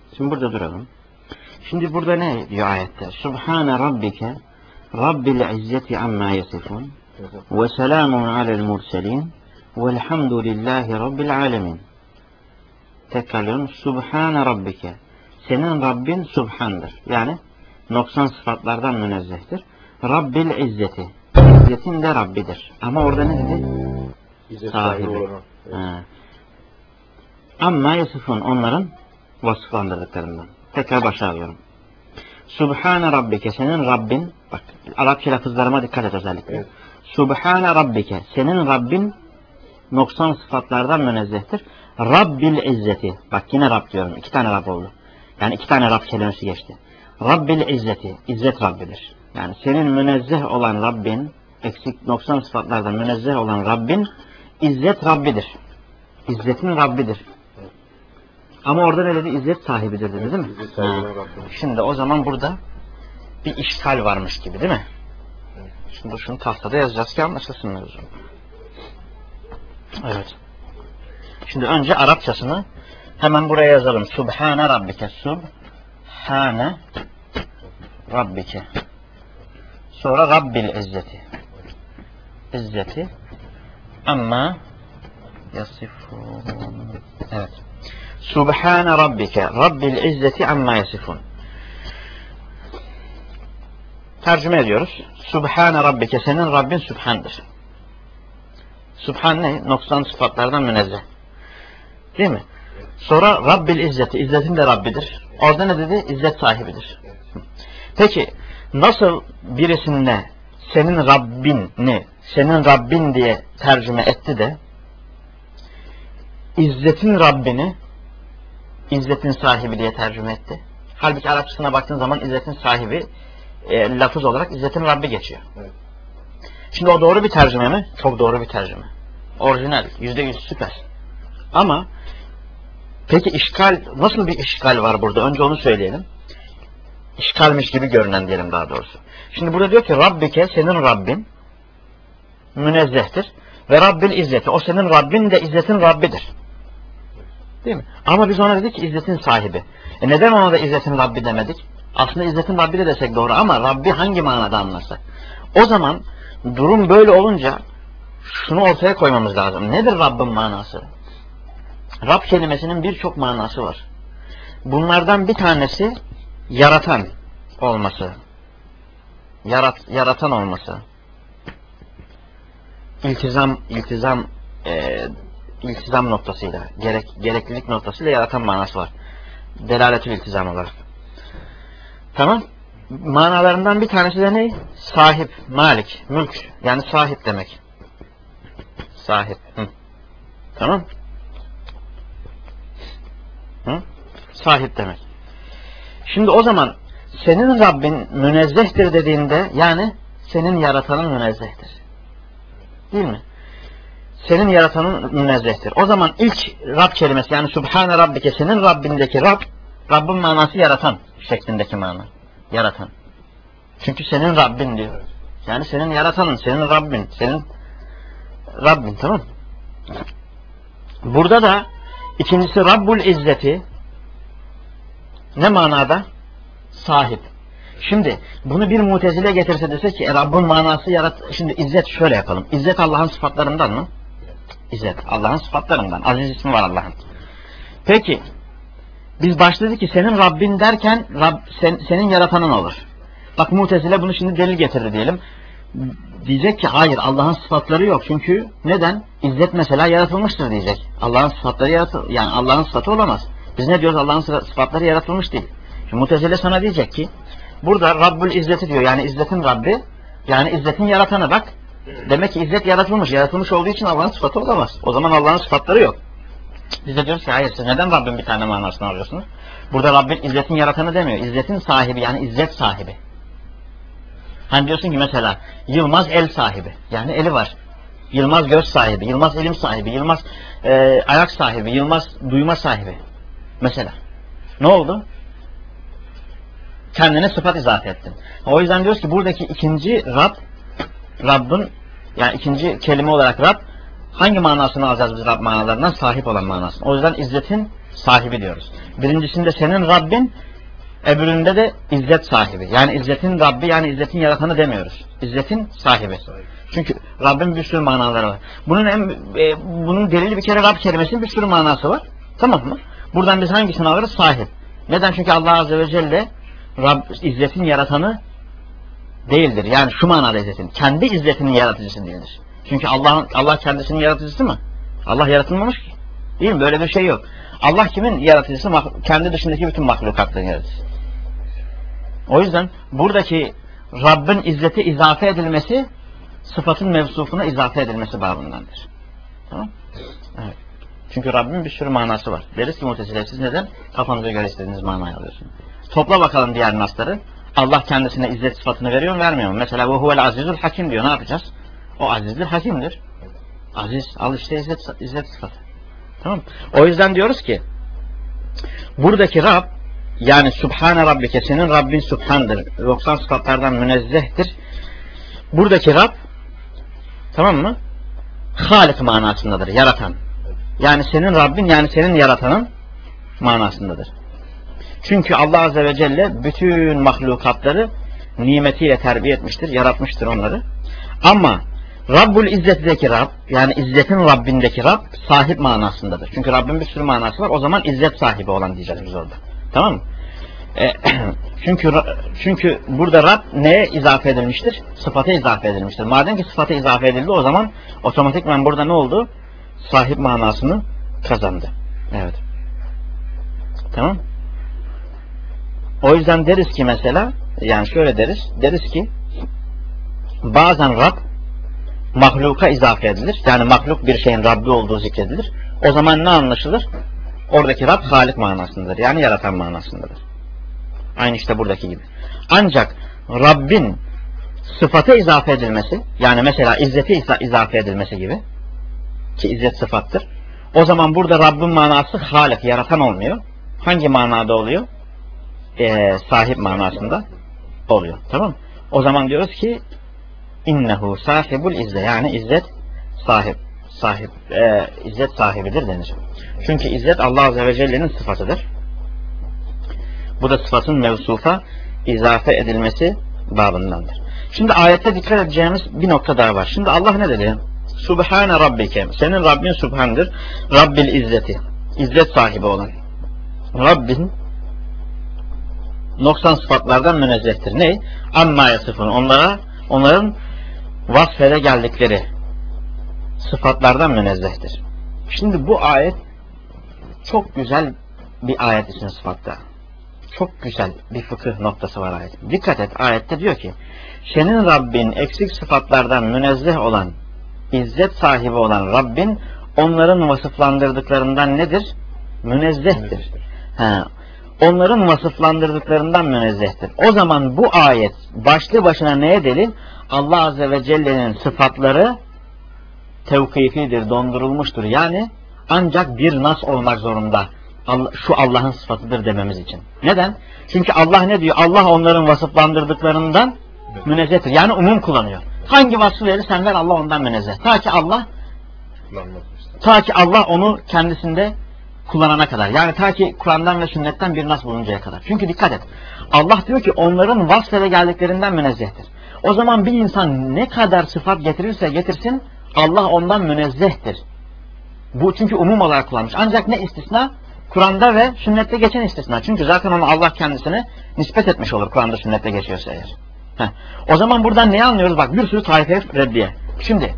Şimdi burada duralım. Şimdi burada ne diyor ayette? Subhane rabbike rabbil izzeti amma yasifun ve selamun alel murselin velhamdülillahi rabbil alemin. Tekrarlıyorum. Subhane rabbike. Senin Rabbin Subhan'dır. Yani noksan sıfatlardan münezzehtir. Rabbil izzeti. İzzetin de Rabbidir. Ama orada ne dedi? İzzet Sahibi. sahibi olana. Evet. Ha. Amma yasifun, onların vasıflandırdıklarından. Tekrar başa alıyorum. Subhane rabbike, senin Rabbin, bak Arapça lafızlarıma dikkat et özellikle. Evet. Subhane rabbike, senin Rabbin noksan sıfatlardan münezzehtir. Rabbil izzeti, bak yine Rab diyorum, iki tane Rab oldu. Yani iki tane Rab kelimesi geçti. Rabbil izzeti, izzet Rabbidir. Yani senin münezzeh olan Rabbin, eksik noksan sıfatlardan münezzeh olan Rabbin, izzet Rabbidir. İzzetin Rabbidir. Ama orada ne dedi? İzzet sahibidir dedi, değil mi? İzzet sahibi olan Rabbim. Şimdi o zaman burada bir işgal varmış gibi, değil mi? Şimdi şunu tahtada yazacağız ki anlaşılsın mevzu. Evet. Şimdi önce Arapçasını hemen buraya yazalım. Subhane Rabbike. Subhane Rabbike. Sonra Rabbil İzzeti. İzzeti. Amma yasifun. Evet. Subhane Rabbike. Rabbil İzzeti amma yasifun. Tercüme ediyoruz. Subhane Rabbike. Senin Rabbin Sübhan'dır. Sübhan ne? Noksan sıfatlardan münezzeh. Değil mi? Sonra Rabbil İzzeti. İzzetin de Rabbidir. Orada ne dedi? İzzet sahibidir. Peki nasıl birisine senin Rabbin ne? Senin Rabbin diye tercüme etti de İzzetin Rabbini İzzetin sahibi diye tercüme etti. Halbuki Arapçasına baktığın zaman İzzetin sahibi e, lafız olarak İzzetin Rabbi geçiyor. Evet. Şimdi o doğru bir tercüme mi? Çok doğru bir tercüme. Orijinal. Yüzde yüz süper. Ama peki işgal, nasıl bir işgal var burada? Önce onu söyleyelim. İşgalmiş gibi görünen diyelim daha doğrusu. Şimdi burada diyor ki Rabbike, senin Rabbin münezzehtir. Ve Rabbil İzzeti. O senin Rabbin de İzzetin Rabbidir. Değil mi? Ama biz ona dedik ki İzzetin sahibi. E neden ona da İzzetin Rabbi demedik? Aslında İzzetin Rabbi de desek doğru ama Rabbi hangi manada anlarsak? O zaman durum böyle olunca şunu ortaya koymamız lazım. Nedir Rabbin manası? Rab kelimesinin birçok manası var. Bunlardan bir tanesi yaratan olması. Yarat, yaratan olması. İltizam, iltizam, e, iltizam noktasıyla, gerek, gereklilik noktasıyla yaratan manası var. Delaletül iltizam olarak. Tamam. Manalarından bir tanesi de ne? Sahip, malik, mülk. Yani sahip demek. Sahip. Hı. Tamam. Hı? Sahip demek. Şimdi o zaman senin Rabbin münezzehtir dediğinde yani senin yaratanın münezzehtir. Değil mi? Senin yaratanın münezzehtir. O zaman ilk Rab kelimesi yani Subhane Rabbike, senin Rabbindeki Rab, Rabbin manası yaratan şeklindeki mana. Yaratan. Çünkü senin Rabbin diyor. Yani senin yaratanın, senin Rabbin, senin Rabbin, tamam. Burada da ikincisi Rabbul İzzeti ne manada? Sahip. Şimdi bunu bir mutezile getirse dese ki e, Rabbin manası yarat. Şimdi İzzet şöyle yapalım. İzzet Allah'ın sıfatlarından mı? İzzet Allah'ın sıfatlarından. Aziz ismi var Allah'ın. Peki biz başladık ki senin Rabbin derken Rab, sen, senin yaratanın olur. Bak mutezile bunu şimdi delil getirdi diyelim. Diyecek ki hayır Allah'ın sıfatları yok. Çünkü neden? İzzet mesela yaratılmıştır diyecek. Allah'ın sıfatları yaratıl yani Allah'ın sıfatı olamaz. Biz ne diyoruz? Allah'ın sıfatları yaratılmış değil. Şimdi mutezile sana diyecek ki burada Rabbül İzzeti diyor. Yani İzzetin Rabbi. Yani İzzetin yaratanı bak. Demek ki İzzet yaratılmış. Yaratılmış olduğu için Allah'ın sıfatı olamaz. O zaman Allah'ın sıfatları yok. Biz de diyoruz ki hayır siz neden Rabbin bir tane manasını arıyorsunuz? Burada Rabbin İzzet'in yaratanı demiyor. İzzet'in sahibi yani İzzet sahibi. Hani diyorsun ki mesela Yılmaz el sahibi. Yani eli var. Yılmaz göz sahibi. Yılmaz elim sahibi. Yılmaz e, ayak sahibi. Yılmaz duyma sahibi. Mesela. Ne oldu? Kendine sıfat izafe ettin. O yüzden diyoruz ki buradaki ikinci Rab, Rabbin yani ikinci kelime olarak Rab hangi manasını alacağız biz Rab manalarından? Sahip olan manasını. O yüzden İzzet'in sahibi diyoruz. Birincisinde senin Rabbin, öbüründe de izzet sahibi. Yani izzetin Rabbi, yani izzetin yaratanı demiyoruz. İzzetin sahibi. Çünkü Rabbin bir sürü manaları var. Bunun en, e, bunun delili bir kere Rab kelimesinin bir sürü manası var. Tamam mı? Buradan biz hangisini alırız? Sahip. Neden? Çünkü Allah Azze ve Celle Rab, izzetin yaratanı değildir. Yani şu manada izzetin. Kendi izzetinin yaratıcısı değildir. Çünkü Allah Allah kendisinin yaratıcısı mı? Allah yaratılmamış ki. Değil mi? Böyle bir şey yok. Allah kimin yaratıcısı? Kendi dışındaki bütün mahlukatların yaratıcısı. O yüzden buradaki Rabbin izzeti izafe edilmesi sıfatın mevsufuna izafe edilmesi babındandır. Tamam? Evet. Çünkü Rabbin bir sürü manası var. Deriz ki Mu'tezile, siz neden kafanıza göre istediğiniz manayı alıyorsunuz? Topla bakalım diğer nasları. Allah kendisine izzet sıfatını veriyor mu, vermiyor mu? Mesela bu huvel azizul hakim diyor. Ne yapacağız? O azizdir, hakimdir. Aziz, al işte izzet, izzet sıfatı. Tamam. O yüzden diyoruz ki buradaki Rab, yani Subhane Rabbike, senin Rabbin Subhan'dır. doksan sıfatlardan münezzehtir. Buradaki Rab, tamam mı? Halik manasındadır, yaratan. Yani senin Rabbin, yani senin yaratanın manasındadır. Çünkü Allah Azze ve Celle bütün mahlukatları nimetiyle terbiye etmiştir, yaratmıştır onları. Ama Rabbul İzzet'deki Rab, yani İzzet'in Rabbindeki Rab sahip manasındadır. Çünkü Rabbin bir sürü manası var. O zaman İzzet sahibi olan diyeceğiz biz orada. Tamam mı? E, çünkü çünkü burada Rab neye izafe edilmiştir? Sıfata izafe edilmiştir. Madem ki sıfata izafe edildi, o zaman otomatikman burada ne oldu? Sahip manasını kazandı. Evet. Tamam. O yüzden deriz ki mesela, yani şöyle deriz, deriz ki bazen Rab mahluka izafe edilir. Yani mahluk bir şeyin Rabbi olduğu zikredilir. O zaman ne anlaşılır? Oradaki Rab Halik manasındadır. Yani yaratan manasındadır. Aynı işte buradaki gibi. Ancak Rabbin sıfata izafe edilmesi, yani mesela izzete izafe edilmesi gibi, ki izzet sıfattır. O zaman burada Rabbin manası Halik, yaratan olmuyor. Hangi manada oluyor? Ee, sahip manasında oluyor. Tamam mı? O zaman diyoruz ki innehu sahibul izze, yani izzet sahip, sahip, e, izzet sahibidir denir. Çünkü izzet Allah Azze ve Celle'nin sıfatıdır. Bu da sıfatın mevsufa izafe edilmesi babındandır. Şimdi ayette dikkat edeceğimiz bir nokta daha var. Şimdi Allah ne dedi? Subhane Rabbike, senin Rabbin Subhan'dır. Rabbil izzeti, izzet sahibi olan Rabbin noksan sıfatlardan münezzehtir. Ne? Amma yasifun, onlara, onların vasfede geldikleri sıfatlardan münezzehtir. Şimdi bu ayet çok güzel bir ayet isim sıfatta. Çok güzel bir fıkıh noktası var ayet. Dikkat et, ayette diyor ki senin Rabbin eksik sıfatlardan münezzeh olan, izzet sahibi olan Rabbin onların vasıflandırdıklarından nedir? Münezzehtir. Ha, onların vasıflandırdıklarından münezzehtir. O zaman bu ayet başlı başına neye delil? Allah Azze ve Celle'nin sıfatları tevkifidir, dondurulmuştur. Yani ancak bir nas olmak zorunda. Şu Allah'ın sıfatıdır dememiz için. Neden? Çünkü Allah ne diyor? Allah onların vasıflandırdıklarından münezzehtir. Yani umum kullanıyor. Hangi vasfı verirsen ver, Allah ondan münezzeh. Ta ki Allah ta ki Allah onu kendisinde kullanana kadar. Yani ta ki Kur'an'dan ve sünnetten bir nas buluncaya kadar. Çünkü dikkat et. Allah diyor ki onların vasfede geldiklerinden münezzehtir. O zaman bir insan ne kadar sıfat getirirse getirsin Allah ondan münezzehtir. Bu çünkü umum olarak kullanmış. Ancak ne istisna? Kur'an'da ve sünnette geçen istisna. Çünkü zaten onu Allah kendisine nispet etmiş olur Kur'an'da sünnette geçiyorsa eğer. Heh. O zaman buradan neyi anlıyoruz? Bak bir sürü taife reddiye. Şimdi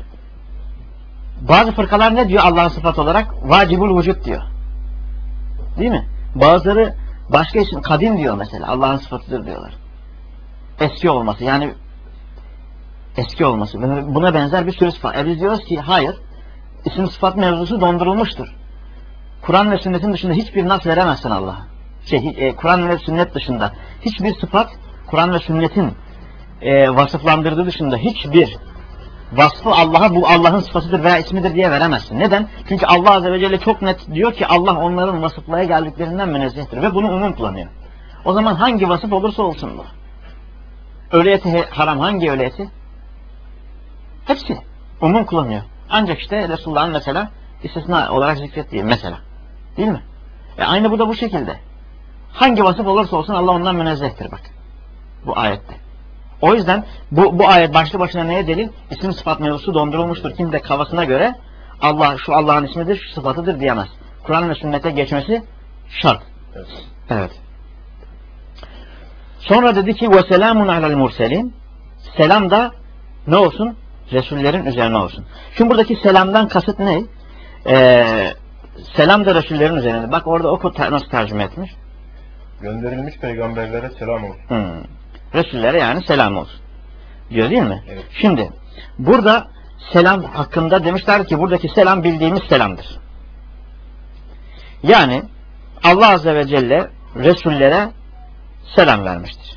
bazı fırkalar ne diyor Allah'ın sıfatı olarak? Vacibul vücut diyor. Değil mi? Bazıları başka isim kadim diyor mesela. Allah'ın sıfatıdır diyorlar. Eski olması, yani eski olması. Buna benzer bir sürü sıfat. E biz diyoruz ki hayır. İsim sıfat mevzusu dondurulmuştur. Kur'an ve sünnetin dışında hiçbir nas veremezsin Allah'a. Şey, e, Kur'an ve sünnet dışında hiçbir sıfat, Kur'an ve sünnetin e, vasıflandırdığı dışında hiçbir vasfı Allah'a bu Allah'ın sıfatıdır veya ismidir diye veremezsin. Neden? Çünkü Allah Azze ve Celle çok net diyor ki Allah onların vasıflaya geldiklerinden münezzehtir ve bunu umum kullanıyor. O zaman hangi vasıf olursa olsun bu. Öleyeti haram hangi öleyeti? Hepsi umum kullanıyor. Ancak işte Resulullah'ın mesela istisna olarak zikrettiği mesela. Değil mi? E aynı bu da bu şekilde. Hangi vasıf olursa olsun Allah ondan münezzehtir bak. Bu ayette. O yüzden bu, bu ayet başlı başına neye delil? İsim sıfat mevzusu dondurulmuştur. Kim de kafasına göre Allah şu Allah'ın ismidir, şu sıfatıdır diyemez. Kur'an ve sünnete geçmesi şart. Evet. Evet. Sonra dedi ki ve selamun alel murselin. Selam da ne olsun? Resullerin üzerine olsun. Şimdi buradaki selamdan kasıt ne? Ee, selam da Resullerin üzerine. Bak orada oku nasıl tercüme etmiş. Gönderilmiş peygamberlere selam olsun. Hmm. Resullere yani selam olsun. Diyor değil mi? Evet. Şimdi burada selam hakkında demişler ki buradaki selam bildiğimiz selamdır. Yani Allah Azze ve Celle Resullere selam vermiştir.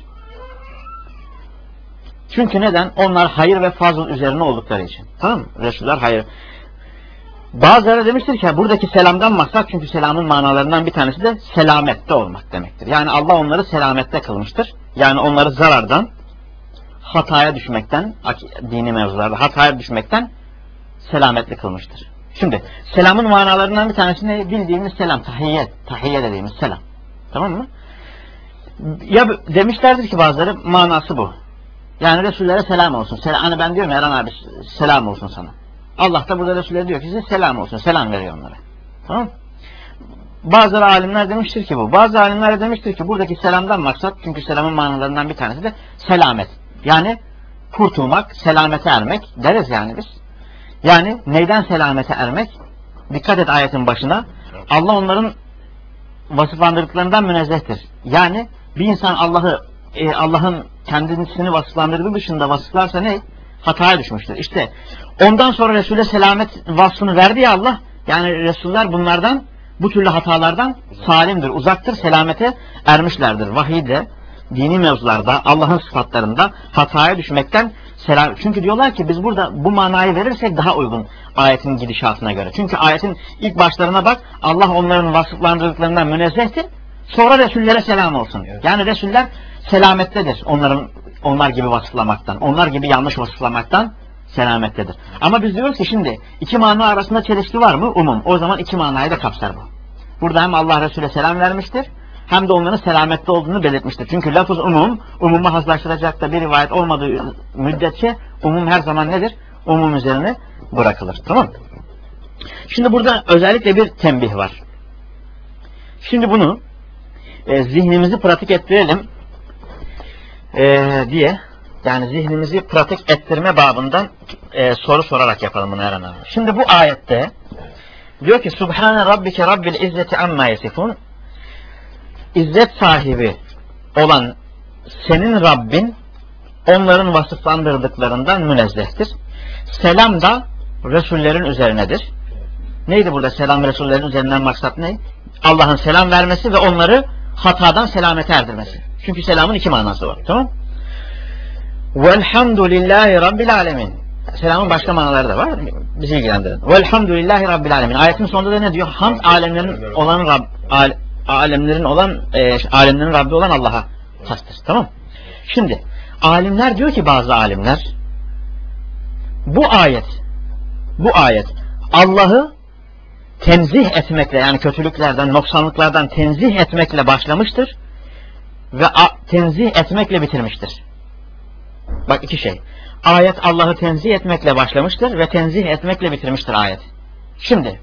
Çünkü neden? Onlar hayır ve fazıl üzerine oldukları için. Tamam mı? Resuller hayır. Bazıları demiştir ki buradaki selamdan maksat, çünkü selamın manalarından bir tanesi de selamette olmak demektir. Yani Allah onları selamette kılmıştır. Yani onları zarardan, hataya düşmekten, dini mevzularda hataya düşmekten selametli kılmıştır. Şimdi selamın manalarından bir tanesi ne? Bildiğimiz selam, tahiyye, tahiyye dediğimiz selam. Tamam mı? Ya demişlerdir ki bazıları manası bu. Yani Resullere selam olsun. Selam, hani ben diyorum Eren abi selam olsun sana. Allah da burada Resul'e diyor ki size selam olsun. Selam veriyor onlara. Tamam mı? Bazı alimler demiştir ki bu. Bazı alimler demiştir ki buradaki selamdan maksat, çünkü selamın manalarından bir tanesi de selamet. Yani kurtulmak, selamete ermek deriz yani biz. Yani neyden selamete ermek? Dikkat et ayetin başına. Allah onların vasıflandırdıklarından münezzehtir. Yani bir insan Allah'ı e, Allah'ın kendisini vasıflandırdığı dışında vasıflarsa ne? Hataya düşmüştür. İşte ondan sonra Resul'e selamet vasfını verdi ya Allah. Yani Resuller bunlardan, bu türlü hatalardan salimdir, uzaktır, selamete ermişlerdir. Vahiyde, dini mevzularda, Allah'ın sıfatlarında hataya düşmekten selam. Çünkü diyorlar ki biz burada bu manayı verirsek daha uygun ayetin gidişatına göre. Çünkü ayetin ilk başlarına bak, Allah onların vasıflandırdıklarından münezzehtir. Sonra Resullere selam olsun. Evet. Yani Resuller selamettedir. Onların onlar gibi vasıflamaktan, onlar gibi yanlış vasıflamaktan selamettedir. Ama biz diyoruz ki şimdi iki mana arasında çelişki var mı? Umum. O zaman iki manayı da kapsar bu. Burada hem Allah Resul'e selam vermiştir, hem de onların selamette olduğunu belirtmiştir. Çünkü lafız umum, umumu haslaştıracak da bir rivayet olmadığı müddetçe umum her zaman nedir? Umum üzerine bırakılır. Tamam. Şimdi burada özellikle bir tembih var. Şimdi bunu e, zihnimizi pratik ettirelim e, diye, yani zihnimizi pratik ettirme babından e, soru sorarak yapalım bunu Eren abi. Şimdi bu ayette diyor ki Subhane Rabbike Rabbil İzzeti Amma Yesifun. İzzet sahibi olan senin Rabbin onların vasıflandırdıklarından münezzehtir. Selam da Resullerin üzerinedir. Neydi burada selam Resullerin üzerinden maksat ne? Allah'ın selam vermesi ve onları hatadan selamete erdirmesi. Çünkü selamın iki manası var. Tamam? Velhamdülillahi Rabbil Alemin. Selamın başka manaları da var. Bizi ilgilendirin. Velhamdülillahi Rabbil Alemin. Ayetin sonunda da ne diyor? Hamd alemlerin olan Rab, al, alemlerin olan e, alemlerin Rabbi olan Allah'a hastır. Tamam? Şimdi alimler diyor ki, bazı alimler bu ayet bu ayet Allah'ı tenzih etmekle, yani kötülüklerden, noksanlıklardan tenzih etmekle başlamıştır ve tenzih etmekle bitirmiştir. Bak iki şey. Ayet Allah'ı tenzih etmekle başlamıştır ve tenzih etmekle bitirmiştir ayet. Şimdi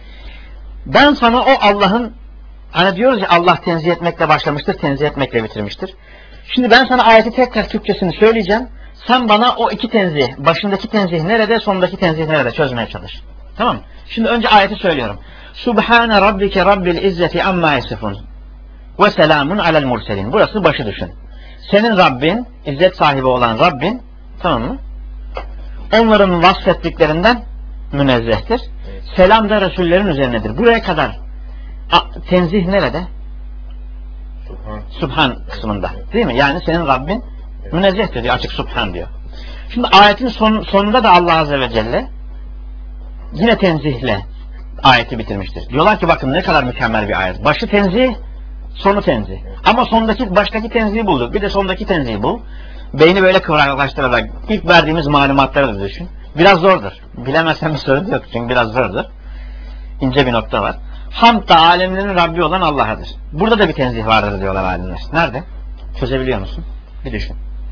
ben sana o Allah'ın, hani diyoruz ya Allah tenzih etmekle başlamıştır, tenzih etmekle bitirmiştir. Şimdi ben sana ayeti tekrar Türkçesini söyleyeceğim. Sen bana o iki tenzih, başındaki tenzih nerede, sondaki tenzih nerede çözmeye çalış. Tamam mı? Şimdi önce ayeti söylüyorum. Subhane Rabbike Rabbil İzzeti Amma Yesifun ve selamun alel murselin. Burası başı düşün. Senin Rabbin, izzet sahibi olan Rabbin, tamam mı? Onların vasfettiklerinden münezzehtir. Selam da Resullerin üzerinedir. Buraya kadar a, tenzih nerede? Subhan. Subhan kısmında. Değil mi? Yani senin Rabbin münezzehtir diyor. Açık Subhan diyor. Şimdi ayetin son, sonunda da Allah Azze ve Celle yine tenzihle ayeti bitirmiştir. Diyorlar ki bakın ne kadar mükemmel bir ayet. Başı tenzih, sonu tenzih. Ama sondaki, baştaki tenzihi bulduk. Bir de sondaki tenzihi bul. Beyni böyle kıvraklaştırarak ilk verdiğimiz malumatları da düşün. Biraz zordur. Bilemezsen bir sorun yok. Çünkü biraz zordur. İnce bir nokta var. Hamd da alemlerin Rabbi olan Allah'adır. Burada da bir tenzih vardır diyorlar alimler. Nerede? Çözebiliyor musun? Bir düşün.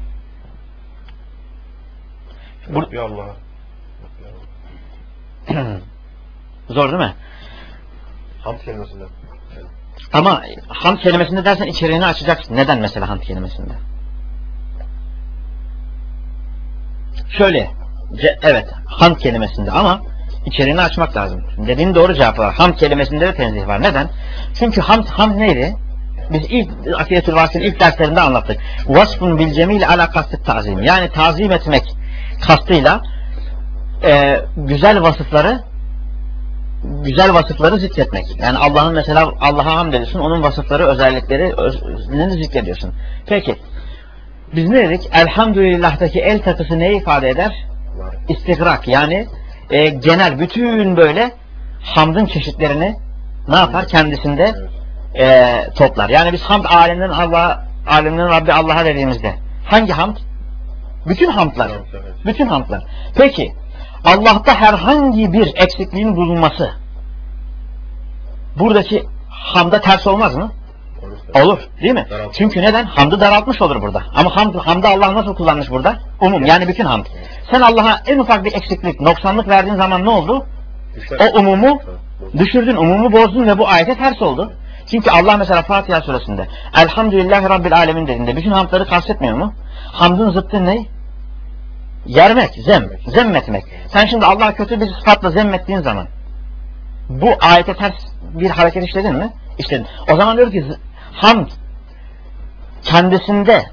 Rabbi Allah'a. Zor değil mi? Hamd kelimesinde. Ama hamd kelimesinde dersen içeriğini açacaksın. Neden mesela hamd kelimesinde? Şöyle, evet hamd kelimesinde ama içeriğini açmak lazım. Dediğin doğru cevap var. Hamd kelimesinde de tenzih var. Neden? Çünkü hamd, hamd neydi? Biz ilk Akidetül Vası'nın ilk derslerinde anlattık. Vasfun bil cemil ala kastı tazim. Yani tazim etmek kastıyla e, güzel vasıfları güzel vasıfları zikretmek. Yani Allah'ın mesela Allah'a hamd ediyorsun, onun vasıfları, özellikleri özlerini zikrediyorsun. Peki biz ne dedik? Elhamdülillah'taki el takısı neyi ifade eder? İstigrak. Yani e, genel bütün böyle hamdın çeşitlerini ne yapar? Kendisinde e, toplar. Yani biz hamd alemden Allah, alemden Rabbi Allah'a dediğimizde hangi hamd? Bütün hamdlar. Bütün hamdlar. Peki Allah'ta herhangi bir eksikliğin bulunması buradaki hamda ters olmaz mı? Olur. Değil mi? Çünkü neden? Hamdı daraltmış olur burada. Ama hamd, hamdı Allah nasıl kullanmış burada? Umum. Yani bütün hamd. Sen Allah'a en ufak bir eksiklik, noksanlık verdiğin zaman ne oldu? O umumu düşürdün, umumu bozdun ve bu ayete ters oldu. Çünkü Allah mesela Fatiha suresinde Elhamdülillahi Rabbil Alemin dediğinde bütün hamdları kastetmiyor mu? Hamdın zıttı ne? Yermek, zem, zemmetmek. Sen şimdi Allah'a kötü bir sıfatla zemmettiğin zaman bu ayete ters bir hareket işledin mi? İşledin. O zaman diyor ki hamd kendisinde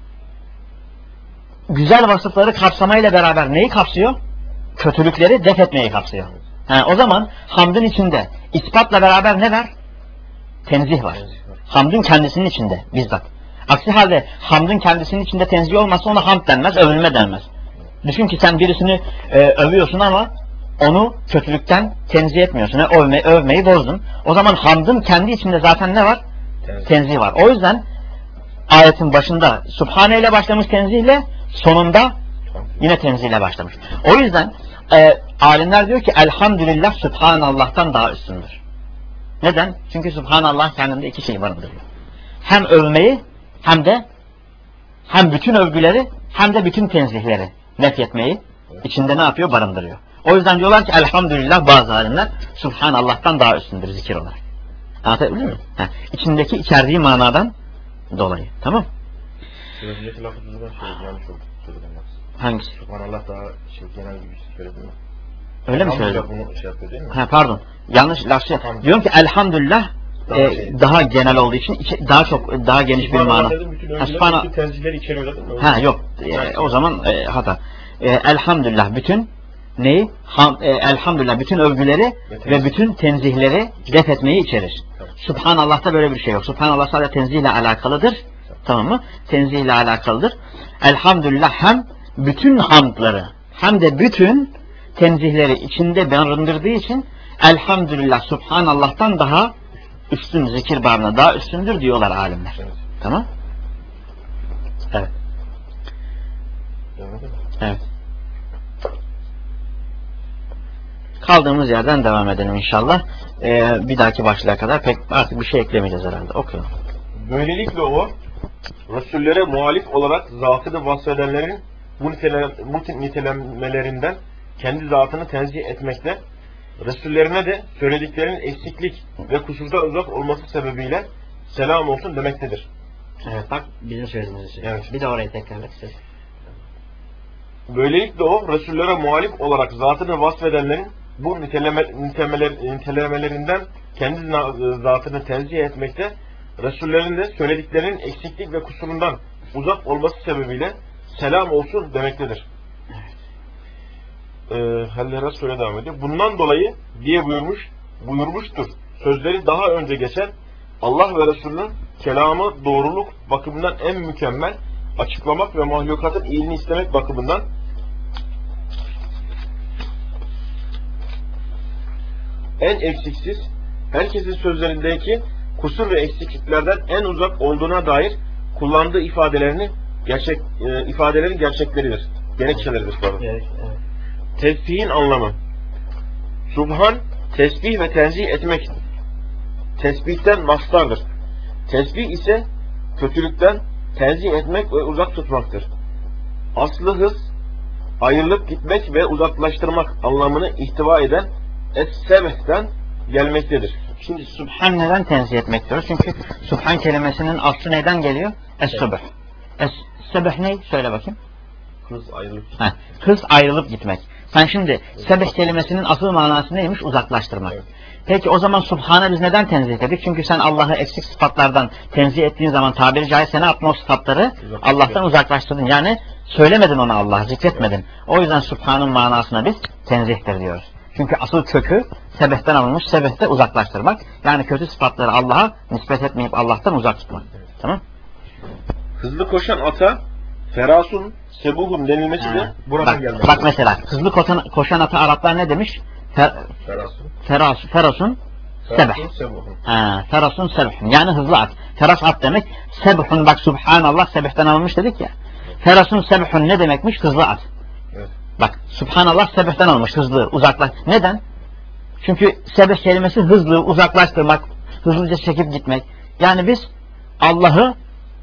güzel vasıfları kapsamayla beraber neyi kapsıyor? Kötülükleri def etmeyi kapsıyor. Yani o zaman hamdın içinde ispatla beraber ne var? Tenzih var. Hamdın kendisinin içinde bizzat. Aksi halde hamdın kendisinin içinde tenzih olmazsa ona hamd denmez, övülme denmez. Düşün ki sen birisini e, övüyorsun ama onu kötülükten tenzih etmiyorsun. Yani övme, övmeyi bozdun. O zaman hamdın kendi içinde zaten ne var? Tenzih, tenzih var. O yüzden ayetin başında Subhane ile başlamış tenzihle, sonunda yine tenzih ile başlamış. O yüzden e, alimler diyor ki Elhamdülillah Subhanallah'tan daha üstündür. Neden? Çünkü Subhanallah kendinde iki şey barındırıyor. Hem övmeyi hem de hem bütün övgüleri hem de bütün tenzihleri nefyetmeyi içinde ne yapıyor? Barındırıyor. O yüzden diyorlar ki elhamdülillah bazı alimler Subhanallah'tan daha üstündür zikir olarak. Anlatabiliyor muyum? Ha, içindeki içerdiği manadan dolayı. Tamam? Sözündeki lafı düzgün yanlış oldu. Hangisi? Subhanallah daha şey, genel bir şey söyledim. Öyle mi söyledin? Bunu şey yapıyor değil mi? Ha, pardon. Yanlış laf şey. Diyorum ki elhamdülillah daha, e, şey, daha genel olduğu için içi, daha çok daha geniş bir mana. Ha, Subhanallah bütün tenzihleri içeriyor değil mi? Ha yok. E, o zaman e, hata. E, elhamdülillah bütün neyi? Ham, e, elhamdülillah bütün övgüleri ve, ve bütün tenzihleri def etmeyi içerir. Tamam. Subhanallah'ta böyle bir şey yok. Subhanallah sadece tenzihle alakalıdır. Tamam, tamam mı? Tenzihle alakalıdır. Elhamdülillah hem bütün hamdları hem de bütün tenzihleri içinde barındırdığı için elhamdülillah Subhanallah'tan daha üstün, zikir babına daha üstündür diyorlar alimler. Evet. Tamam? Evet. Evet. Kaldığımız yerden devam edelim inşallah. Ee, bir dahaki başlığa kadar pek artık bir şey eklemeyeceğiz herhalde. Okuyalım. Böylelikle o Resullere muhalif olarak zatını vasfedenlerin bu, nitele, bu nitelemelerinden kendi zatını tenzih etmekle Resullerine de söylediklerinin eksiklik ve kusurda uzak olması sebebiyle selam olsun demektedir. Evet bak bizim söylediğimiz şey. Evet. Bir de orayı tekrarla istedim. Böylelikle o Resullere muhalif olarak zatını vasfedenlerin bu niteleme, nitelemeler, nitelemelerinden kendi zatını tenzih etmekte Resullerin de söylediklerinin eksiklik ve kusurundan uzak olması sebebiyle selam olsun demektedir. Ee, Haller şöyle devam ediyor. Bundan dolayı diye buyurmuş, buyurmuştur. Sözleri daha önce geçen Allah ve Resulünün kelamı doğruluk bakımından en mükemmel, açıklamak ve mahlukatın iyiliğini istemek bakımından en eksiksiz, herkesin sözlerindeki kusur ve eksikliklerden en uzak olduğuna dair kullandığı ifadelerini gerçek e, ifadelerin gerçekleridir. Gerekçeleridir. Evet, evet. Tesbihin anlamı. Subhan, tesbih ve tenzih etmek tesbihten mastardır. Tesbih ise kötülükten tenzih etmek ve uzak tutmaktır. Aslı hız, ayrılıp gitmek ve uzaklaştırmak anlamını ihtiva eden es-sebh'ten gelmektedir. Şimdi Subhan neden tenzih etmek diyoruz? Çünkü Subhan kelimesinin aslı neden geliyor? Es-subh. Es-sebh ne? Söyle bakayım. Hız, ayrılıp Heh, hız ayrılıp gitmek. Sen şimdi sebeh kelimesinin asıl manası neymiş? Uzaklaştırmak. Evet. Peki o zaman Subhan'a biz neden tenzih ettik? Çünkü sen Allah'ı eksik sıfatlardan tenzih ettiğin zaman tabiri caizse ne yaptın? O sıfatları Allah'tan uzaklaştırdın. Yani söylemedin ona Allah, zikretmedin. O yüzden Subhan'ın manasına biz tenzihtir diyoruz. Çünkü asıl kökü sebehten alınmış, sebehte uzaklaştırmak. Yani kötü sıfatları Allah'a nispet etmeyip Allah'tan uzak tutmak. Tamam? hızlı koşan ata ferasun, sebuhun denilmesi de Ha. buradan Bak, gelmektedir. bak mesela hızlı koşan, koşan ata Araplar ne demiş? Fer, Ferasun, feras, ferasun sebeh. ferasun, sebuhun. Ha, ferasun sebhun. Yani hızlı at. Feras at demek. Sebhun, bak Subhanallah sebehten alınmış dedik ya. Ferasun sebhun ne demekmiş? Hızlı at. Evet. Bak Subhanallah sebehten alınmış, hızlı, uzaklaş. Neden? Çünkü sebeh kelimesi hızlı, uzaklaştırmak, hızlıca çekip gitmek. Yani biz Allah'ı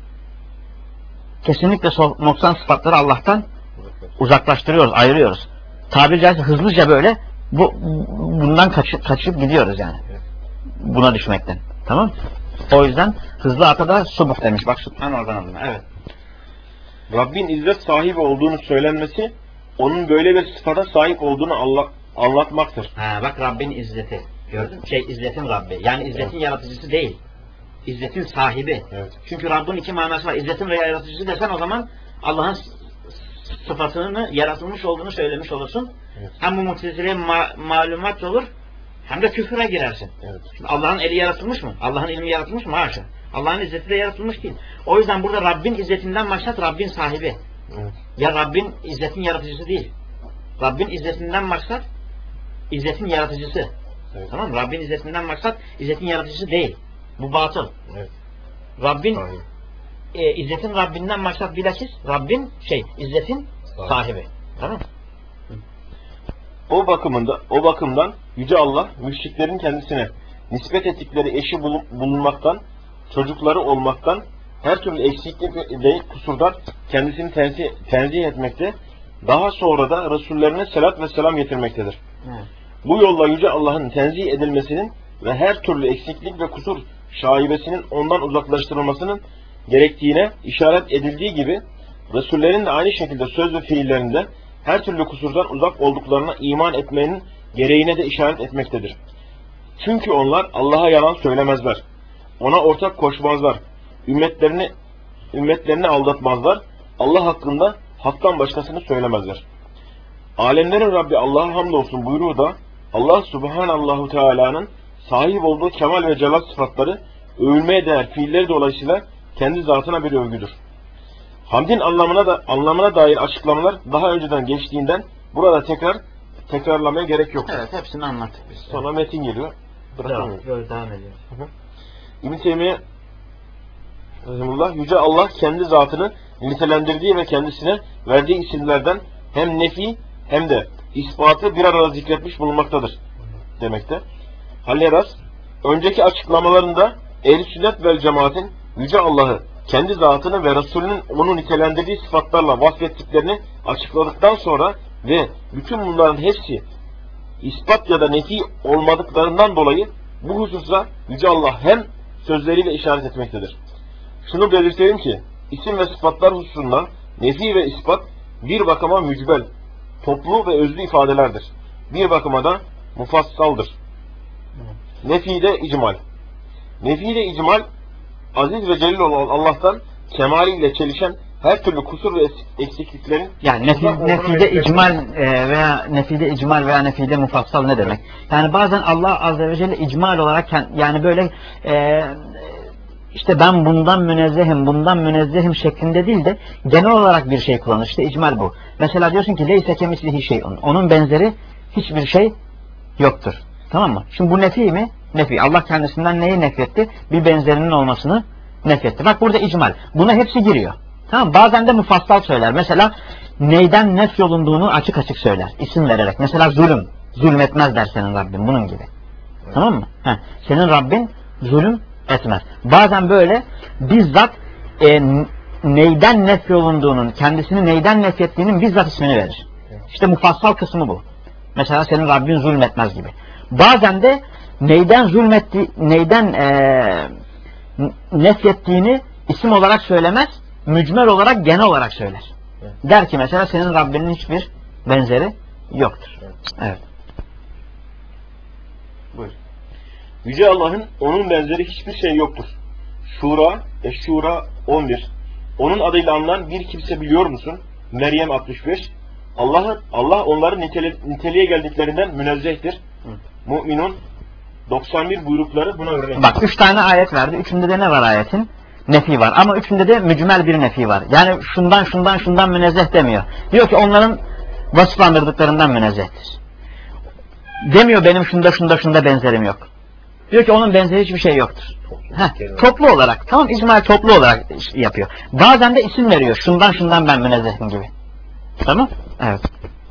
kesinlikle noksan sıfatları Allah'tan uzaklaştırıyoruz, ayırıyoruz. Tabiri caizse hızlıca böyle bu bundan kaçıp, kaçıp gidiyoruz yani. Buna düşmekten. Tamam? O yüzden hızlı ata da subuh demiş. Bak Subhan oradan aldım. Evet. Rabbin izzet sahibi olduğunu söylenmesi, onun böyle bir sıfata sahip olduğunu Allah, anlatmaktır. Ha, bak Rabbin izzeti. Gördün mü? Şey izzetin Rabbi. Yani izzetin evet. Yaratıcısı değil. İzzetin sahibi. Evet. Çünkü Rabbin iki manası var. İzzetin ve yaratıcısı desen o zaman Allah'ın sıfatını, yaratılmış olduğunu söylemiş olursun. Evet. Hem bu mutezileye ma malumat olur, hem de küfüre girersin. Evet. Allah'ın eli yaratılmış mı? Allah'ın ilmi yaratılmış mı? Haşa. Allah'ın izzeti de yaratılmış değil. O yüzden burada Rabbin izzetinden maksat Rabbin sahibi. Evet. Ya Rabbin izzetin yaratıcısı değil. Rabbin izzetinden maksat izzetin yaratıcısı. Evet. Tamam mı? Rabbin izzetinden maksat izzetin yaratıcısı değil. Bu batıl. Evet. Rabbin Sahibi. e, izzetin Rabbinden maksat bilakis Rabbin şey izzetin sahibi. sahibi. Tamam mı? O bakımında, o bakımdan Yüce Allah müşriklerin kendisine nispet ettikleri eşi bulunmaktan, çocukları olmaktan, her türlü eksiklik ve kusurdan kendisini tenzih, tenzih etmekte, daha sonra da Resullerine selat ve selam getirmektedir. Evet. Bu yolla Yüce Allah'ın tenzih edilmesinin ve her türlü eksiklik ve kusur şaibesinin ondan uzaklaştırılmasının gerektiğine işaret edildiği gibi, Resullerin de aynı şekilde söz ve fiillerinde her türlü kusurdan uzak olduklarına iman etmenin gereğine de işaret etmektedir. Çünkü onlar Allah'a yalan söylemezler. Ona ortak koşmazlar. Ümmetlerini, ümmetlerini aldatmazlar. Allah hakkında haktan başkasını söylemezler. Alemlerin Rabbi Allah'a hamdolsun buyruğu da Allah Subhanallahu Teala'nın sahip olduğu kemal ve celal sıfatları övülmeye değer fiilleri dolayısıyla kendi zatına bir övgüdür. Hamdin anlamına da anlamına dair açıklamalar daha önceden geçtiğinden burada tekrar tekrarlamaya gerek yok. Evet, hepsini anlattık biz. Sonra metin geliyor. Devam, böyle devam ediyor. İbn-i Teymiye Rahimullah, Yüce Allah kendi zatını nitelendirdiği ve kendisine verdiği isimlerden hem nefi hem de ispatı bir arada zikretmiş bulunmaktadır demekte. Halleras, önceki açıklamalarında Ehl-i Sünnet vel Cemaat'in Yüce Allah'ı kendi zatını ve Resulünün onu nitelendirdiği sıfatlarla vasfettiklerini açıkladıktan sonra ve bütün bunların hepsi ispat ya da nefi olmadıklarından dolayı bu hususa Yüce Allah hem sözleriyle işaret etmektedir. Şunu belirtelim ki isim ve sıfatlar hususunda nefi ve ispat bir bakıma mücbel, toplu ve özlü ifadelerdir. Bir bakıma da mufassaldır. Nefi de icmal. Nefi de icmal, aziz ve celil olan Allah'tan kemaliyle çelişen her türlü kusur ve eksikliklerin yani nefi, nefide icmal e, veya nefide icmal veya nefide mufassal ne demek? Yani bazen Allah azze ve celle icmal olarak yani böyle e, işte ben bundan münezzehim, bundan münezzehim şeklinde değil de genel olarak bir şey kullanır. İşte icmal bu. Mesela diyorsun ki leyse kemislihi şeyun. Onun benzeri hiçbir şey yoktur. Tamam mı? Şimdi bu nefi mi? Nefi. Allah kendisinden neyi nefretti? Bir benzerinin olmasını nefretti. Bak burada icmal. Buna hepsi giriyor. Tamam, bazen de mufassal söyler. Mesela neyden nef yolunduğunu açık açık söyler. İsim vererek. Mesela zulüm. Zulmetmez der senin Rabbin. Bunun gibi. Evet. Tamam mı? Heh. Senin Rabbin zulüm etmez. Bazen böyle bizzat e, neyden nefyolunduğunun, kendisini neyden nefyettiğinin bizzat ismini verir. İşte mufassal kısmı bu. Mesela senin Rabbin zulmetmez gibi. Bazen de neyden zulmetti, neyden e, nefyettiğini isim olarak söylemez, mücmel olarak genel olarak söyler. Evet. Der ki mesela senin Rabbinin hiçbir benzeri yoktur. Evet. Evet. Buyur. Yüce Allah'ın onun benzeri hiçbir şey yoktur. Şura, Eş-Şura on bir. Onun adıyla anılan bir kimse biliyor musun? Meryem altmış beş. Allah Allah onların niteli, niteliğe geldiklerinden münezzehtir. Hı. Müminun doksan bir buyrukları buna örnek. Bak üç tane ayet verdi. Üçünde de ne var ayetin? Nefi var. Ama üçünde de mücmel bir nefi var. Yani şundan şundan şundan münezzeh demiyor. Diyor ki onların vasıflandırdıklarından münezzehtir. Demiyor benim şunda şunda şunda benzerim yok. Diyor ki onun benzeri hiçbir şey yoktur. Heh, toplu olarak. Tamam, icmal toplu olarak yapıyor. Bazen de isim veriyor. Şundan şundan ben münezzehim gibi. Tamam? Evet.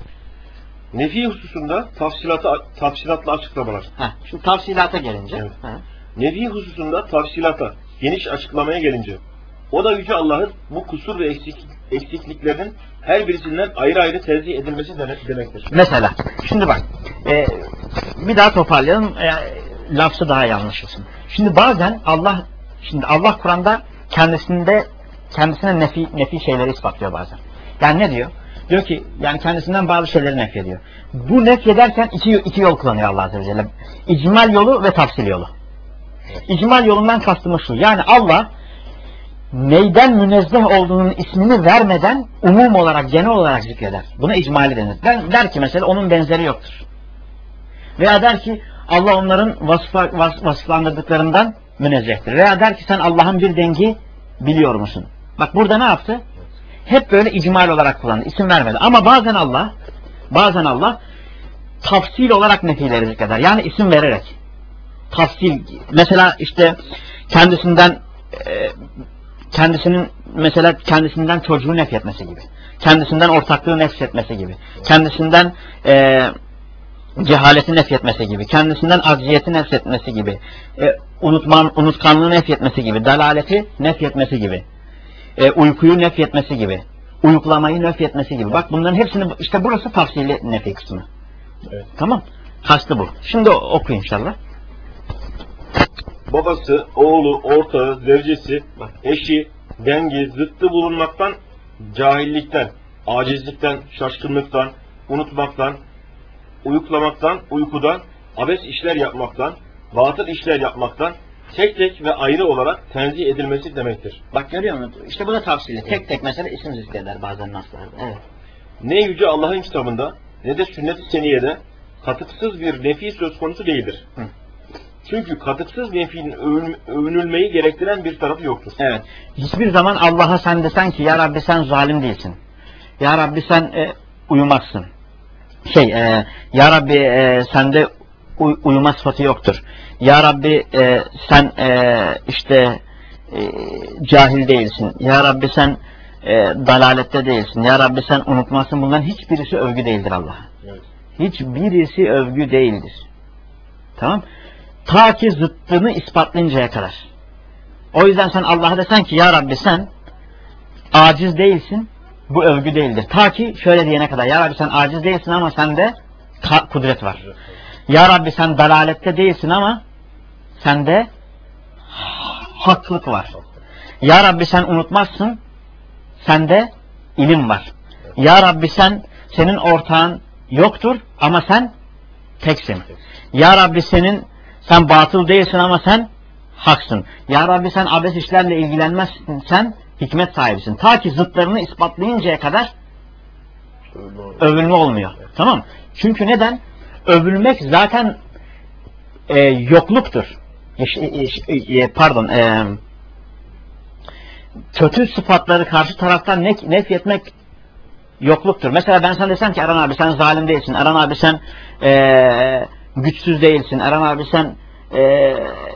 Nefi hususunda tafsilatı, tafsilatlı açıklamalar. Heh, şimdi tafsilata gelince. Evet. Heh. Nefi hususunda tafsilata, geniş açıklamaya gelince, o da Yüce Allah'ın bu kusur ve eksik, eksikliklerin her birisinden ayrı ayrı tenzih edilmesi demek, demektir. Mesela, şimdi bak, e, bir daha toparlayalım, e, lafzı daha yanlış olsun. Şimdi bazen Allah, şimdi Allah Kur'an'da kendisinde, kendisine nefi, nefi şeyleri ispatlıyor bazen. Yani ne diyor? Diyor ki, yani kendisinden bazı şeyleri nefyediyor. Bu nefyederken iki, iki yol kullanıyor Allah Azze ve Celle. İcmal yolu ve tafsil yolu. İcmal yolundan kastımız şu. Yani Allah neyden münezzeh olduğunun ismini vermeden umum olarak, genel olarak zikreder. Buna icmali denir. Der, der ki mesela onun benzeri yoktur. Veya der ki Allah onların vasıfa, vas, vasıflandırdıklarından münezzehtir. Veya der ki sen Allah'ın bir dengi biliyor musun? Bak burada ne yaptı? Hep böyle icmal olarak kullandı. İsim vermedi. Ama bazen Allah bazen Allah tafsil olarak nefileri zikreder. Yani isim vererek. Tafsil. Mesela işte kendisinden e, kendisinin mesela kendisinden çocuğu nefyetmesi gibi. Kendisinden ortaklığı nefyetmesi gibi. Kendisinden e, cehaleti nefyetmesi gibi. Kendisinden acziyeti nefyetmesi gibi. E, unutman, unutkanlığı nefyetmesi gibi. Dalaleti nefyetmesi gibi. E, uykuyu nefyetmesi gibi. Uyuklamayı nefyetmesi gibi. Bak bunların hepsini, işte burası tafsili nefi kısmı. Evet. Tamam. Kastı bu. Şimdi oku inşallah. Babası, oğlu, ortağı, zevcesi, eşi, dengi, zıttı bulunmaktan, cahillikten, acizlikten, şaşkınlıktan, unutmaktan, uyuklamaktan, uykudan, abes işler yapmaktan, batıl işler yapmaktan, tek tek ve ayrı olarak tenzih edilmesi demektir. Bak görüyor musun? İşte bu da tavsiye. Tek tek mesela isim zikreder bazen naslarda. Evet. Ne Yüce Allah'ın kitabında ne de sünnet-i seniyede katıksız bir nefi söz konusu değildir. Hı. Çünkü katıksız nefinin övün, övünülmeyi gerektiren bir tarafı yoktur. Evet. Hiçbir zaman Allah'a sen desen ki ya Rabbi sen zalim değilsin. Ya Rabbi sen e, uyumazsın. Şey, e, Ya Rabbi e, sende uy uyuma sıfatı yoktur. Ya Rabbi e, sen e, işte e, cahil değilsin. Ya Rabbi sen e, dalalette değilsin. Ya Rabbi sen unutmazsın. Bunların hiçbirisi övgü değildir Allah'a. Evet. Hiçbirisi övgü değildir. Tamam? Ta ki zıttını ispatlayıncaya kadar. O yüzden sen Allah'a desen ki ya Rabbi sen aciz değilsin. Bu övgü değildir. Ta ki şöyle diyene kadar. Ya Rabbi sen aciz değilsin ama sende kudret var. Ya Rabbi sen dalalette değilsin ama sende haklık var. Ya Rabbi sen unutmazsın. Sende ilim var. Ya Rabbi sen senin ortağın yoktur ama sen teksin. Ya Rabbi senin sen batıl değilsin ama sen haksın. Ya Rabbi sen abes işlerle ilgilenmezsin. Sen hikmet sahibisin. Ta ki zıtlarını ispatlayıncaya kadar övülme olmuyor. Tamam. Çünkü neden? Övülmek zaten e, yokluktur. E, e, pardon. E, kötü sıfatları karşı taraftan nef nefyetmek yokluktur. Mesela ben sana desem ki Erhan abi sen zalim değilsin. Erhan abi sen e, güçsüz değilsin. Erhan abi sen e,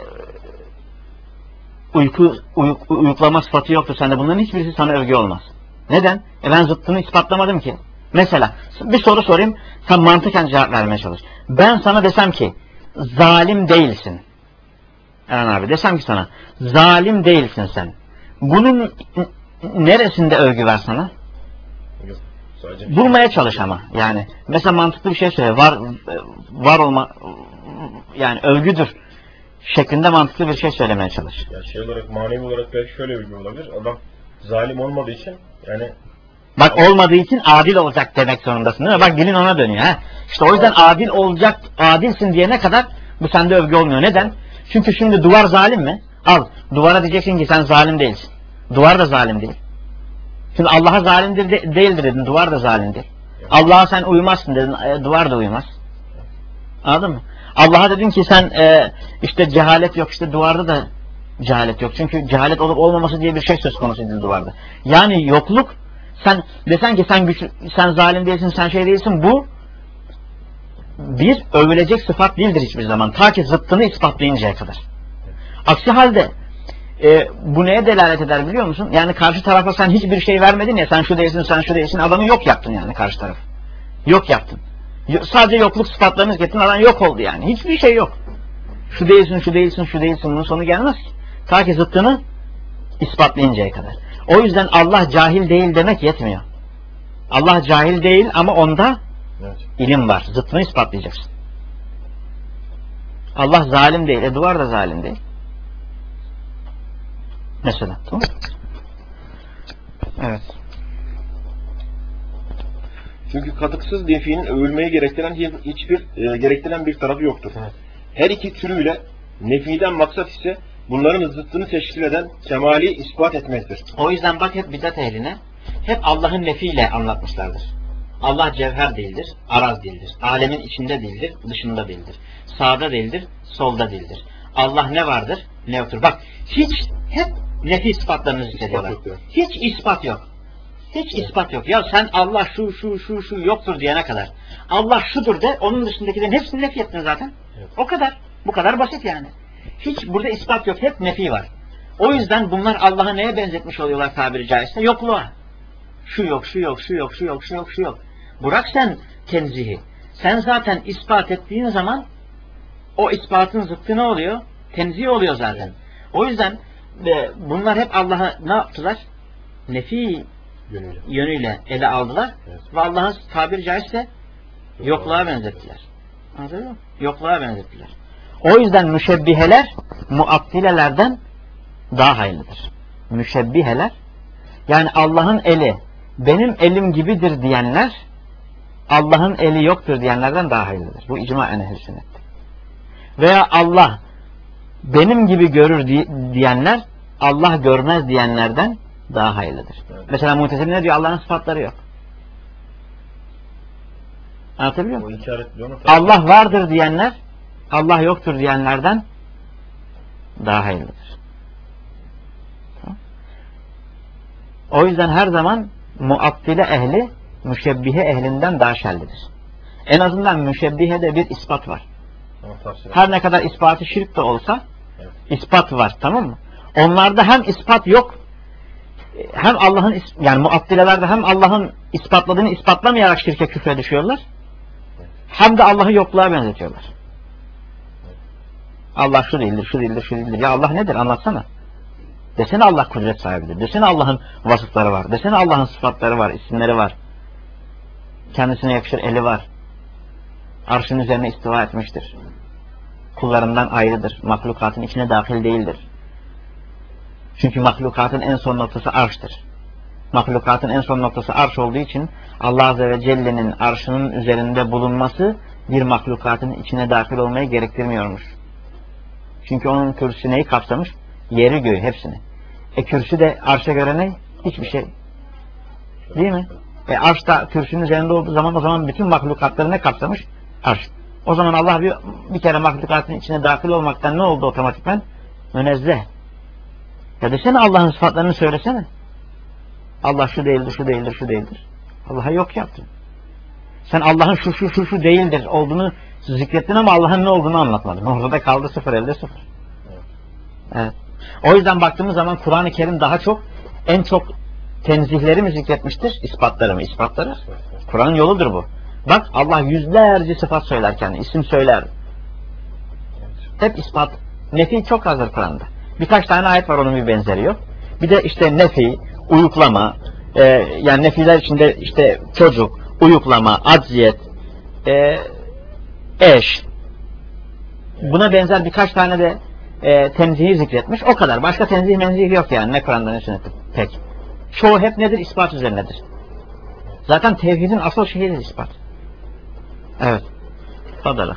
uyku uy, uyuklama sıfatı yoktur sende. Bunların hiçbirisi sana övgü olmaz. Neden? E ben zıttını ispatlamadım ki. Mesela bir soru sorayım. Sen mantıken cevap vermeye çalış. Ben sana desem ki zalim değilsin. Eren abi desem ki sana zalim değilsin sen. Bunun neresinde övgü var sana? Yok. Sadece Bulmaya çalış ama yani. Mesela mantıklı bir şey söyle. Var var olma yani övgüdür şeklinde mantıklı bir şey söylemeye çalış. Ya şey olarak, manevi olarak belki şöyle bir şey olabilir. Adam zalim olmadığı için yani Bak olmadığı için adil olacak demek zorundasın değil mi? Bak dilin ona dönüyor ha. İşte o yüzden adil olacak, adilsin diyene kadar bu sende övgü olmuyor. Neden? Çünkü şimdi duvar zalim mi? Al. Duvara diyeceksin ki sen zalim değilsin. Duvar da zalim değil. Şimdi Allah'a zalimdir de, değildir dedin. Duvar da zalimdir. Allah'a sen uymazsın dedin. E, duvar da uymaz. Anladın mı? Allah'a dedin ki sen e, işte cehalet yok. İşte duvarda da cehalet yok. Çünkü cehalet olup olmaması diye bir şey söz konusu değil duvarda. Yani yokluk. Sen desen ki sen güçlü, sen zalim değilsin, sen şey değilsin. Bu bir övülecek sıfat değildir hiçbir zaman. Ta ki zıttını ispatlayıncaya kadar. Aksi halde e, bu neye delalet eder biliyor musun? Yani karşı tarafa sen hiçbir şey vermedin ya, sen şu değilsin, sen şu değilsin, adamı yok yaptın yani karşı taraf. Yok yaptın. Sadece yokluk sıfatlarını getirdin, adam yok oldu yani. Hiçbir şey yok. Şu değilsin, şu değilsin, şu değilsin, bunun sonu gelmez ki. Ta ki zıttını ispatlayıncaya kadar. O yüzden Allah cahil değil demek yetmiyor. Allah cahil değil ama onda evet, ilim var. Zıttını ispatlayacaksın. Allah zalim değil. E duvar da zalim değil. Mesela. Tamam. Evet. Çünkü katıksız nefinin övülmeyi gerektiren hiçbir e, gerektiren bir tarafı yoktur. Evet. Her iki türüyle nefiden maksat ise bunların zıttını teşkil eden kemali ispat etmektir. O yüzden bak hep bidat ehline hep Allah'ın nefiyle anlatmışlardır. Allah cevher değildir, araz değildir. Alemin içinde değildir, dışında değildir. Sağda değildir, solda değildir. Allah ne vardır, ne yoktur. Bak hiç hep nefi ispatlarını zikrediyorlar. Hiç ispat yok. Hiç ispat yok. Ya sen Allah şu şu şu şu yoktur diyene kadar. Allah şudur de, onun dışındakilerin hepsini nefi ettin zaten. Evet. O kadar. Bu kadar basit yani. Hiç burada ispat yok. Hep nefi var. O yüzden bunlar Allah'a neye benzetmiş oluyorlar tabiri caizse? Yokluğa. Şu yok, şu yok, şu yok, şu yok, şu yok, şu yok. Bırak sen tenzihi. Sen zaten ispat ettiğin zaman o ispatın zıttı ne oluyor? Tenzih oluyor zaten. O yüzden e, bunlar hep Allah'a ne yaptılar? Nefi yönüyle, yönüyle ele aldılar. Evet. Ve Allah'ın tabiri caizse yokluğa benzettiler. Anladın mı? Yokluğa benzettiler. O yüzden müşebbiheler muattilelerden daha hayırlıdır. Müşebbiheler yani Allah'ın eli benim elim gibidir diyenler Allah'ın eli yoktur diyenlerden daha hayırlıdır. Bu icma ehl-i sünnet. Veya Allah benim gibi görür diyenler Allah görmez diyenlerden daha hayırlıdır. Evet. Mesela Mu'tezile ne diyor? Allah'ın sıfatları yok. Anlatabiliyor muyum? Allah vardır diyenler Allah yoktur diyenlerden daha hayırlıdır. O yüzden her zaman muattile ehli müşebbihe ehlinden daha şerlidir. En azından müşebbihede bir ispat var. Her ne kadar ispatı şirk de olsa evet, ispat var, tamam mı? Onlarda hem ispat yok, hem Allah'ın yani muattilelerde hem Allah'ın ispatladığını ispatlamayarak şirke küfre düşüyorlar. Hem de Allah'ı yokluğa benzetiyorlar. Allah şu değildir, şu değildir, şu değildir. Ya Allah nedir? Anlatsana. Desene Allah kudret sahibidir. Desene Allah'ın vasıfları var. Desene Allah'ın sıfatları var, isimleri var. Kendisine yakışır eli var. Arşın üzerine istiva etmiştir. Kullarından ayrıdır. Mahlukatın içine dahil değildir. Çünkü mahlukatın en son noktası arştır. Mahlukatın en son noktası arş olduğu için Allah Azze ve Celle'nin arşının üzerinde bulunması bir mahlukatın içine dahil olmayı gerektirmiyormuş. Çünkü onun kürsüsü neyi kapsamış? Yeri göğü hepsini. E kürsü de arşa göre ne? Hiçbir şey. Değil mi? E arş da kürsünün üzerinde olduğu zaman o zaman bütün mahlukatları ne kapsamış? Arş. O zaman Allah bir, bir kere mahlukatın içine dahil olmaktan ne oldu otomatikman? Münezzeh. Ya desene Allah'ın sıfatlarını söylesene. Allah şu değildir, şu değildir, şu değildir. Allah'a yok yaptın. Sen Allah'ın şu şu şu şu değildir olduğunu zikrettin ama Allah'ın ne olduğunu anlatmadın. Orada kaldı sıfır, elde sıfır. Evet. O yüzden baktığımız zaman Kur'an-ı Kerim daha çok en çok tenzihleri mi zikretmiştir? İspatları mı? İspatları. Kur'an'ın yoludur bu. Bak Allah yüzlerce sıfat söylerken isim söyler. Hep ispat Nefi çok hazır Kur'an'da. Birkaç tane ayet var, onun bir benzeri yok. Bir de işte nefi, uyuklama, e, yani nefiler içinde işte çocuk, uyuklama, acziyet, e, eş, buna benzer birkaç tane de e, tenzihi zikretmiş. O kadar. Başka tenzih menzih yok yani. Ne Kur'an'da ne sünnette pek. Çoğu hep nedir? İspat üzerinedir. Zaten tevhidin asıl şeyidir ispat. Evet. Fadala.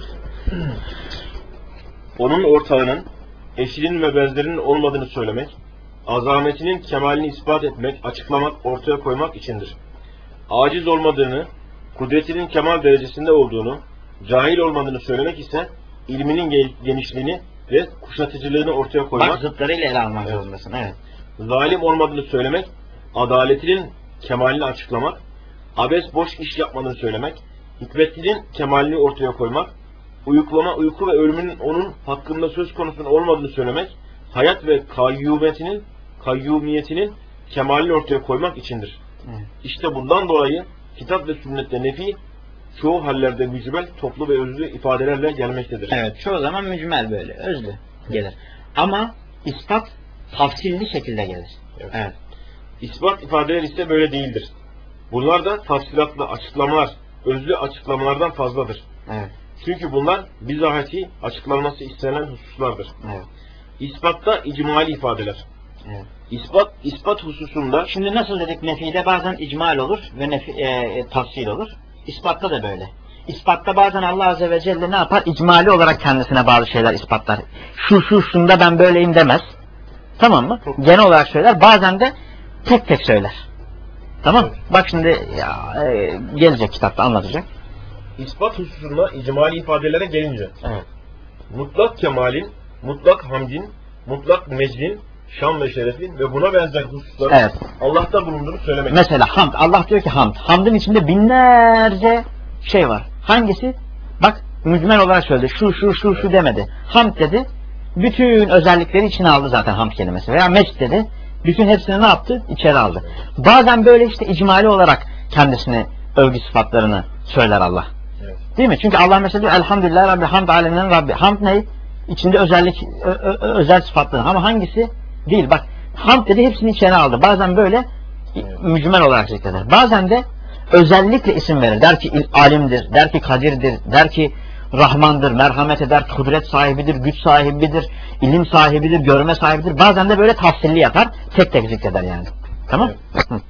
Onun ortağının, eşinin ve benzerinin olmadığını söylemek, azametinin kemalini ispat etmek, açıklamak, ortaya koymak içindir. Aciz olmadığını, kudretinin kemal derecesinde olduğunu, cahil olmadığını söylemek ise ilminin genişliğini ve kuşatıcılığını ortaya koymak. Bak zıtlarıyla ele almak zorundasın. Evet. Zalim olmadığını söylemek, adaletinin kemalini açıklamak, abes boş iş yapmadığını söylemek, hikmetlinin kemalini ortaya koymak, uyuklama, uyku ve ölümünün onun hakkında söz konusunun olmadığını söylemek, hayat ve kayyumetinin, kayyumiyetinin kemalini ortaya koymak içindir. Evet. İşte bundan dolayı kitap ve sünnette nefi çoğu hallerde mücmel, toplu ve özlü ifadelerle gelmektedir. Evet, çoğu zaman mücmel böyle, özlü gelir. Ama ispat tafsilli şekilde gelir. Evet. Evet. İspat ifadeler ise böyle değildir. Bunlar da tafsilatlı açıklamalar, özlü açıklamalardan fazladır. Evet. Çünkü bunlar bizatihi açıklanması istenen hususlardır. Evet. İspatta icmali ifadeler. Evet. İspat, ispat hususunda... Şimdi nasıl dedik, nefide bazen icmal olur ve nefi, e, tafsil olur. İspatta da böyle. İspatta bazen Allah Azze ve Celle ne yapar? İcmali olarak kendisine bazı şeyler ispatlar. Şu şu şunda ben böyleyim demez. Tamam mı? Genel olarak söyler. Bazen de tek tek söyler. Tamam. Evet. Bak şimdi ya, e, gelecek kitapta anlatacak. İspat hususunda icmali ifadelere gelince, Evet. mutlak kemalin, mutlak hamdin, mutlak mecdin, şan ve şerefin ve buna benzer hususların Evet. Allah'ta bulunduğunu söylemek. Mesela hamd. Allah diyor ki hamd. Hamdın içinde binlerce şey var. Hangisi? Bak mücmel olarak söyledi. Şu şu şu şu demedi. Hamd dedi. Bütün özellikleri içine aldı zaten hamd kelimesi. Veya mecd dedi. Bütün hepsini ne yaptı? İçeri aldı. Bazen böyle işte icmali olarak kendisini övgü sıfatlarını söyler Allah. Evet. Değil mi? Çünkü Allah mesela diyor elhamdülillah Rabbi, hamd aleminin Rabbi. Hamd ne? İçinde özellik, ö, ö, özel sıfatları. Ama hangisi? Değil. Bak hamd dedi, hepsini içine aldı. Bazen böyle Evet. mücmel olarak zikreder. Bazen de özellikle isim verir. Der ki alimdir, der ki kadirdir, der ki Rahmandır, merhamet eder, kudret sahibidir, güç sahibidir, ilim sahibidir, görme sahibidir. Bazen de böyle tafsilli yapar, tek tek zikreder yani. Tamam? Evet. Hı.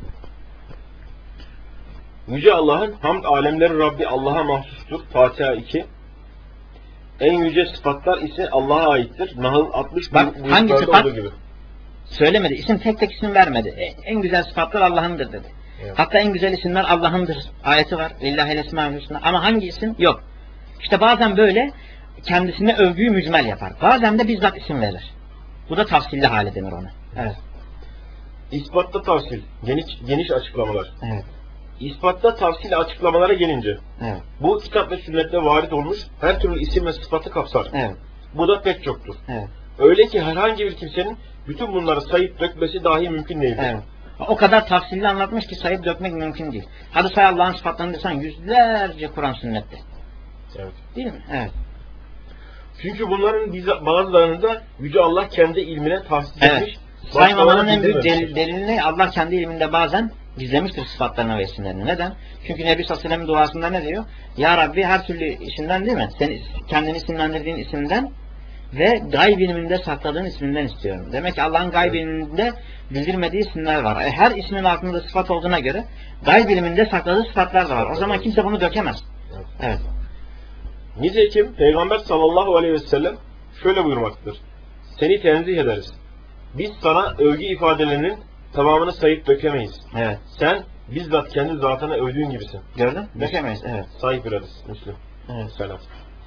Yüce Allah'ın hamd alemleri Rabbi Allah'a mahsustur. Fatiha iki. En yüce sıfatlar ise Allah'a aittir. Nahl altmış Bak, bu, bu hangi yukarıda sıfat? olduğu gibi. Söylemedi. İsim tek tek isim vermedi. En, en güzel sıfatlar Allah'ındır dedi. Evet. Hatta en güzel isimler Allah'ındır ayeti var. Lillahil esmaül husna. Ama hangi isim? Yok. İşte bazen böyle kendisine övgüyü mücmel yapar. Bazen de bizzat isim verir. Bu da tafsilli hali denir ona. Evet. İspatta tavsil, geniş, geniş açıklamalar. Evet. İspatta tavsil açıklamalara gelince, Evet. bu kitap ve sünnette varit olmuş her türlü isim ve sıfatı kapsar. Evet. Bu da pek çoktur. Evet. Öyle ki herhangi bir kimsenin bütün bunları sayıp dökmesi dahi mümkün değildir. Evet. O kadar tafsilli anlatmış ki sayıp dökmek mümkün değil. Hadi say Allah'ın sıfatlarını desen yüzlerce Kur'an sünnette. Evet. Değil mi? Evet. Çünkü bunların bize- bazılarını da Yüce Allah kendi ilmine tahsis Evet. etmiş. Saymamanın en büyük bildirmemiştir. delil, delilini Allah kendi ilminde bazen gizlemiştir sıfatlarını ve isimlerini. Neden? Çünkü Nebi sallallahu aleyhi ve sellem duasında ne diyor? Ya Rabbi her türlü işinden değil mi? Seni kendini isimlendirdiğin isimden ve gayb ilminde sakladığın isminden istiyorum. Demek ki Allah'ın gayb ilminde bildirmediği isimler var. E, her ismin altında sıfat olduğuna göre gayb ilminde sakladığı sıfatlar da var. O zaman kimse bunu dökemez. Evet. Evet. Nitekim Peygamber sallallahu aleyhi ve sellem şöyle buyurmaktadır. Seni tenzih ederiz. Biz sana övgü ifadelerinin tamamını sayıp dökemeyiz. Evet. Sen bizzat kendi zatına övdüğün gibisin. Gördün? Dökemeyiz. Evet. Sahip bir hadis. Müslüm. Evet. Selam.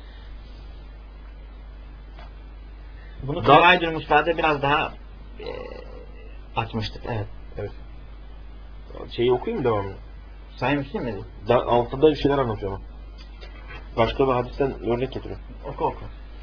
Bunu Da- Kavaid-ül Musfa'da biraz daha e, açmıştık. Evet. Evet. Şeyi okuyayım mı devamını? Sayın Müslim mi? Da, altında bir şeyler anlatıyorum. Başka bir hadisten örnek getiriyorum. Oku oku.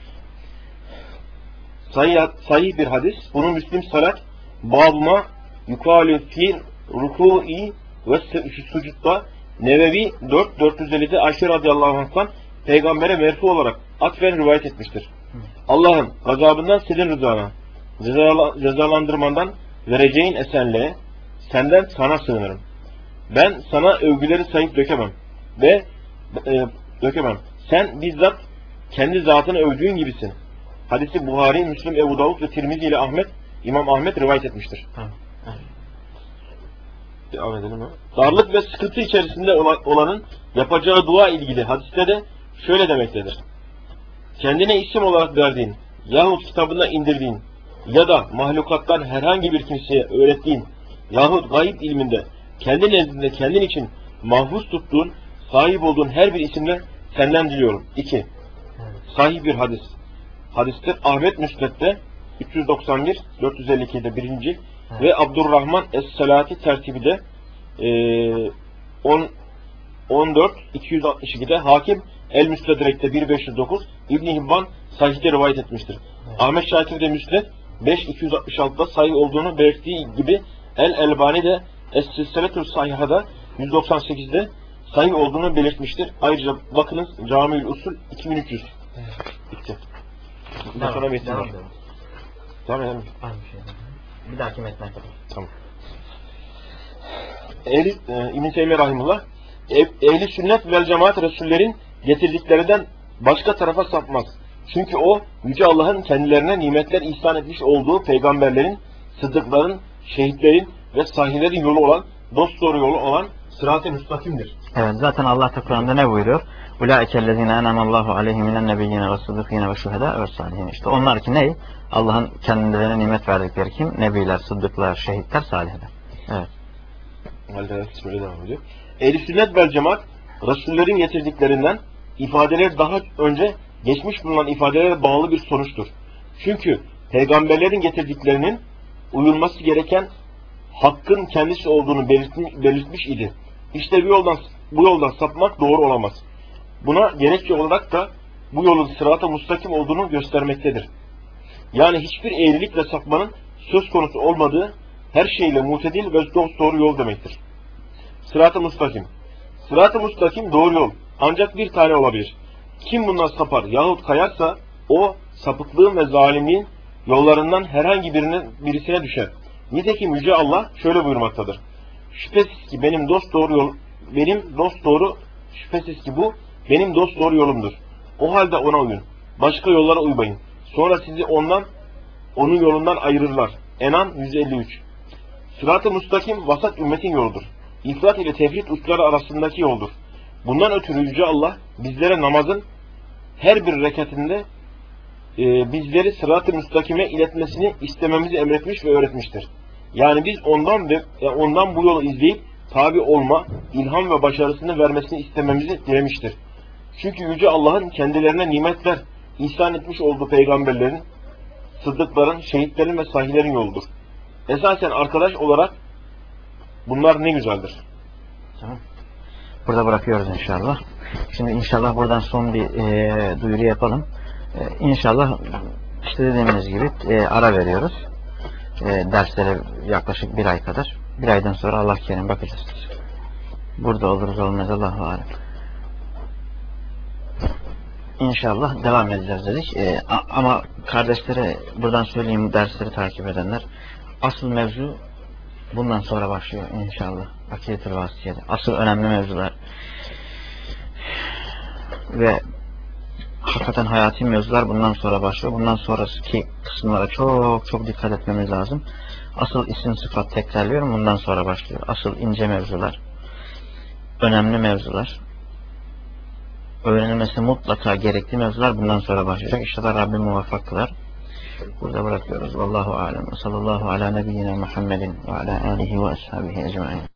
Sahih, sahih bir hadis. Bunun Müslim salat babıma yukalü fi ruku'i ve sucutta Nevevi dört dört yüz ellide Ayşe radıyallahu anh'tan peygambere merfu olarak atfen rivayet etmiştir. Allah'ım gazabından senin rızana, cezala- cezalandırmandan vereceğin esenliğe senden sana sığınırım. Ben sana övgüleri sayıp dökemem ve e, dökemem. Sen bizzat kendi zatını övdüğün gibisin. Hadisi Buhari, Müslim, Ebu Davud ve Tirmizi ile Ahmet, İmam Ahmet rivayet etmiştir. Tamam. Devam edelim mi? Darlık ve sıkıntı içerisinde olanın yapacağı dua ilgili hadiste de şöyle demektedir. Kendine isim olarak verdiğin yahut kitabına indirdiğin ya da mahlukattan herhangi bir kimseye öğrettiğin yahut gayb ilminde kendi nezdinde kendin için mahfuz tuttuğun, sahip olduğun her bir isimle senden diliyorum. iki. Sahih bir hadis. Hadistir. Ahmet Müsned'de üç yüz doksan bir, dört yüz elli iki'de birinci ve Abdurrahman Es-Selati tertibi de on dört iki yüz altmış iki'de Hakim El-Müstedrek'te bir bin beş yüz dokuz, İbn-i Hibban Sahih'te rivayet etmiştir. Evet. Ahmet Şakir'de Müsned beş bin iki yüz altmış altı'da sahih olduğunu belirttiği gibi El-Elbani de Es-Silsiletü Sahiha'da yüz doksan sekiz'de sahih olduğunu belirtmiştir. Ayrıca bakınız Cami-ül Usul iki bin üç yüz. Evet. Bitti. Bundan sonra metin var. Tamam edelim. Bir dahaki metne kadar. Tamam. Ehli, e, İbn-i Teymiye Rahimullah ehli sünnet vel cemaat Resullerin getirdiklerinden başka tarafa sapmaz. Çünkü o Yüce Allah'ın kendilerine nimetler ihsan etmiş olduğu peygamberlerin, sıddıkların, şehitlerin ve sahihlerin yolu olan, dosdoğru yolu olan sırat-ı müstakimdir. Evet, zaten Allah Kur'an'da ne buyuruyor? Ulaikellezine enamallahu aleyhim minen nebiyyine ve sıddıkine ve şuheda ve salihin. İşte onlar ki ne? Allah'ın kendilerine nimet verdikleri kim? Nebiler, sıddıklar, şehitler, salihler. Evet. Böyle devam ediyor. Ehl-i sünnet vel cemaat Resullerin getirdiklerinden ifadeler daha önce geçmiş bulunan ifadelere bağlı bir sonuçtur. Çünkü peygamberlerin getirdiklerinin uyulması gereken hakkın kendisi olduğunu belirtmiş, belirtmiş idi. İşte bu yoldan bu yoldan sapmak doğru olamaz. Buna gerekçe olarak da bu yolun sırat-ı mustakim olduğunu göstermektedir. Yani hiçbir eğrilik ve sapmanın söz konusu olmadığı her şeyle mutedil ve doğru yol demektir. Sırat-ı mustakim. Sırat-ı mustakim doğru yol. Ancak bir tane olabilir. Kim bundan sapar yahut kayarsa o sapıklığın ve zalimliğin yollarından herhangi birinin birisine düşer. Nitekim Yüce Allah şöyle buyurmaktadır. Şüphesiz ki benim dost doğru yol, benim dost doğru şüphesiz ki bu benim dost doğru yolumdur. O halde ona uyun. Başka yollara uymayın. Sonra sizi ondan onun yolundan ayırırlar. En'am yüz elli üç. Sırat-ı mustakim vasat ümmetin yoludur. İfrat ile tefrit uçları arasındaki yoldur. Bundan ötürü Yüce Allah bizlere namazın her bir rekatinde e, bizleri sırat-ı müstakime iletmesini istememizi emretmiş ve öğretmiştir. Yani biz ondan ve e, ondan bu yolu izleyip tabi olma, ilham ve başarısını vermesini istememizi dilemiştir. Çünkü Yüce Allah'ın kendilerine nimetler ihsan etmiş olduğu peygamberlerin, sıddıkların, şehitlerin ve sahihlerin yoludur. Esasen arkadaş olarak bunlar ne güzeldir. Tamam. Burada bırakıyoruz inşallah. Şimdi inşallah buradan son bir e, duyuru yapalım. E, inşallah işte dediğimiz gibi e, ara veriyoruz. E, derslere yaklaşık bir ay kadar. Bir aydan sonra Allah kerim bakacağız. Burada oluruz olmaz Allahu alem. İnşallah devam edeceğiz dedik. E, ama kardeşlere buradan söyleyeyim, dersleri takip edenler, asıl mevzu bundan sonra başlıyor inşallah. Akide-tül Vasitiye'de. Asıl önemli mevzular ve hakikaten hayati mevzular bundan sonra başlıyor. Bundan sonraki kısımlara çok çok dikkat etmemiz lazım. Asıl isim sıfat tekrarlıyorum. Bundan sonra başlıyor. Asıl ince mevzular, önemli mevzular, öğrenilmesi mutlaka gerekli mevzular bundan sonra başlayacak. İnşallah Rabbim muvaffak kılar. Burada bırakıyoruz. Vallahu alem. Sallallahu ala nebiyyina Muhammedin ve ala alihi ve ashabihi ecmaîn.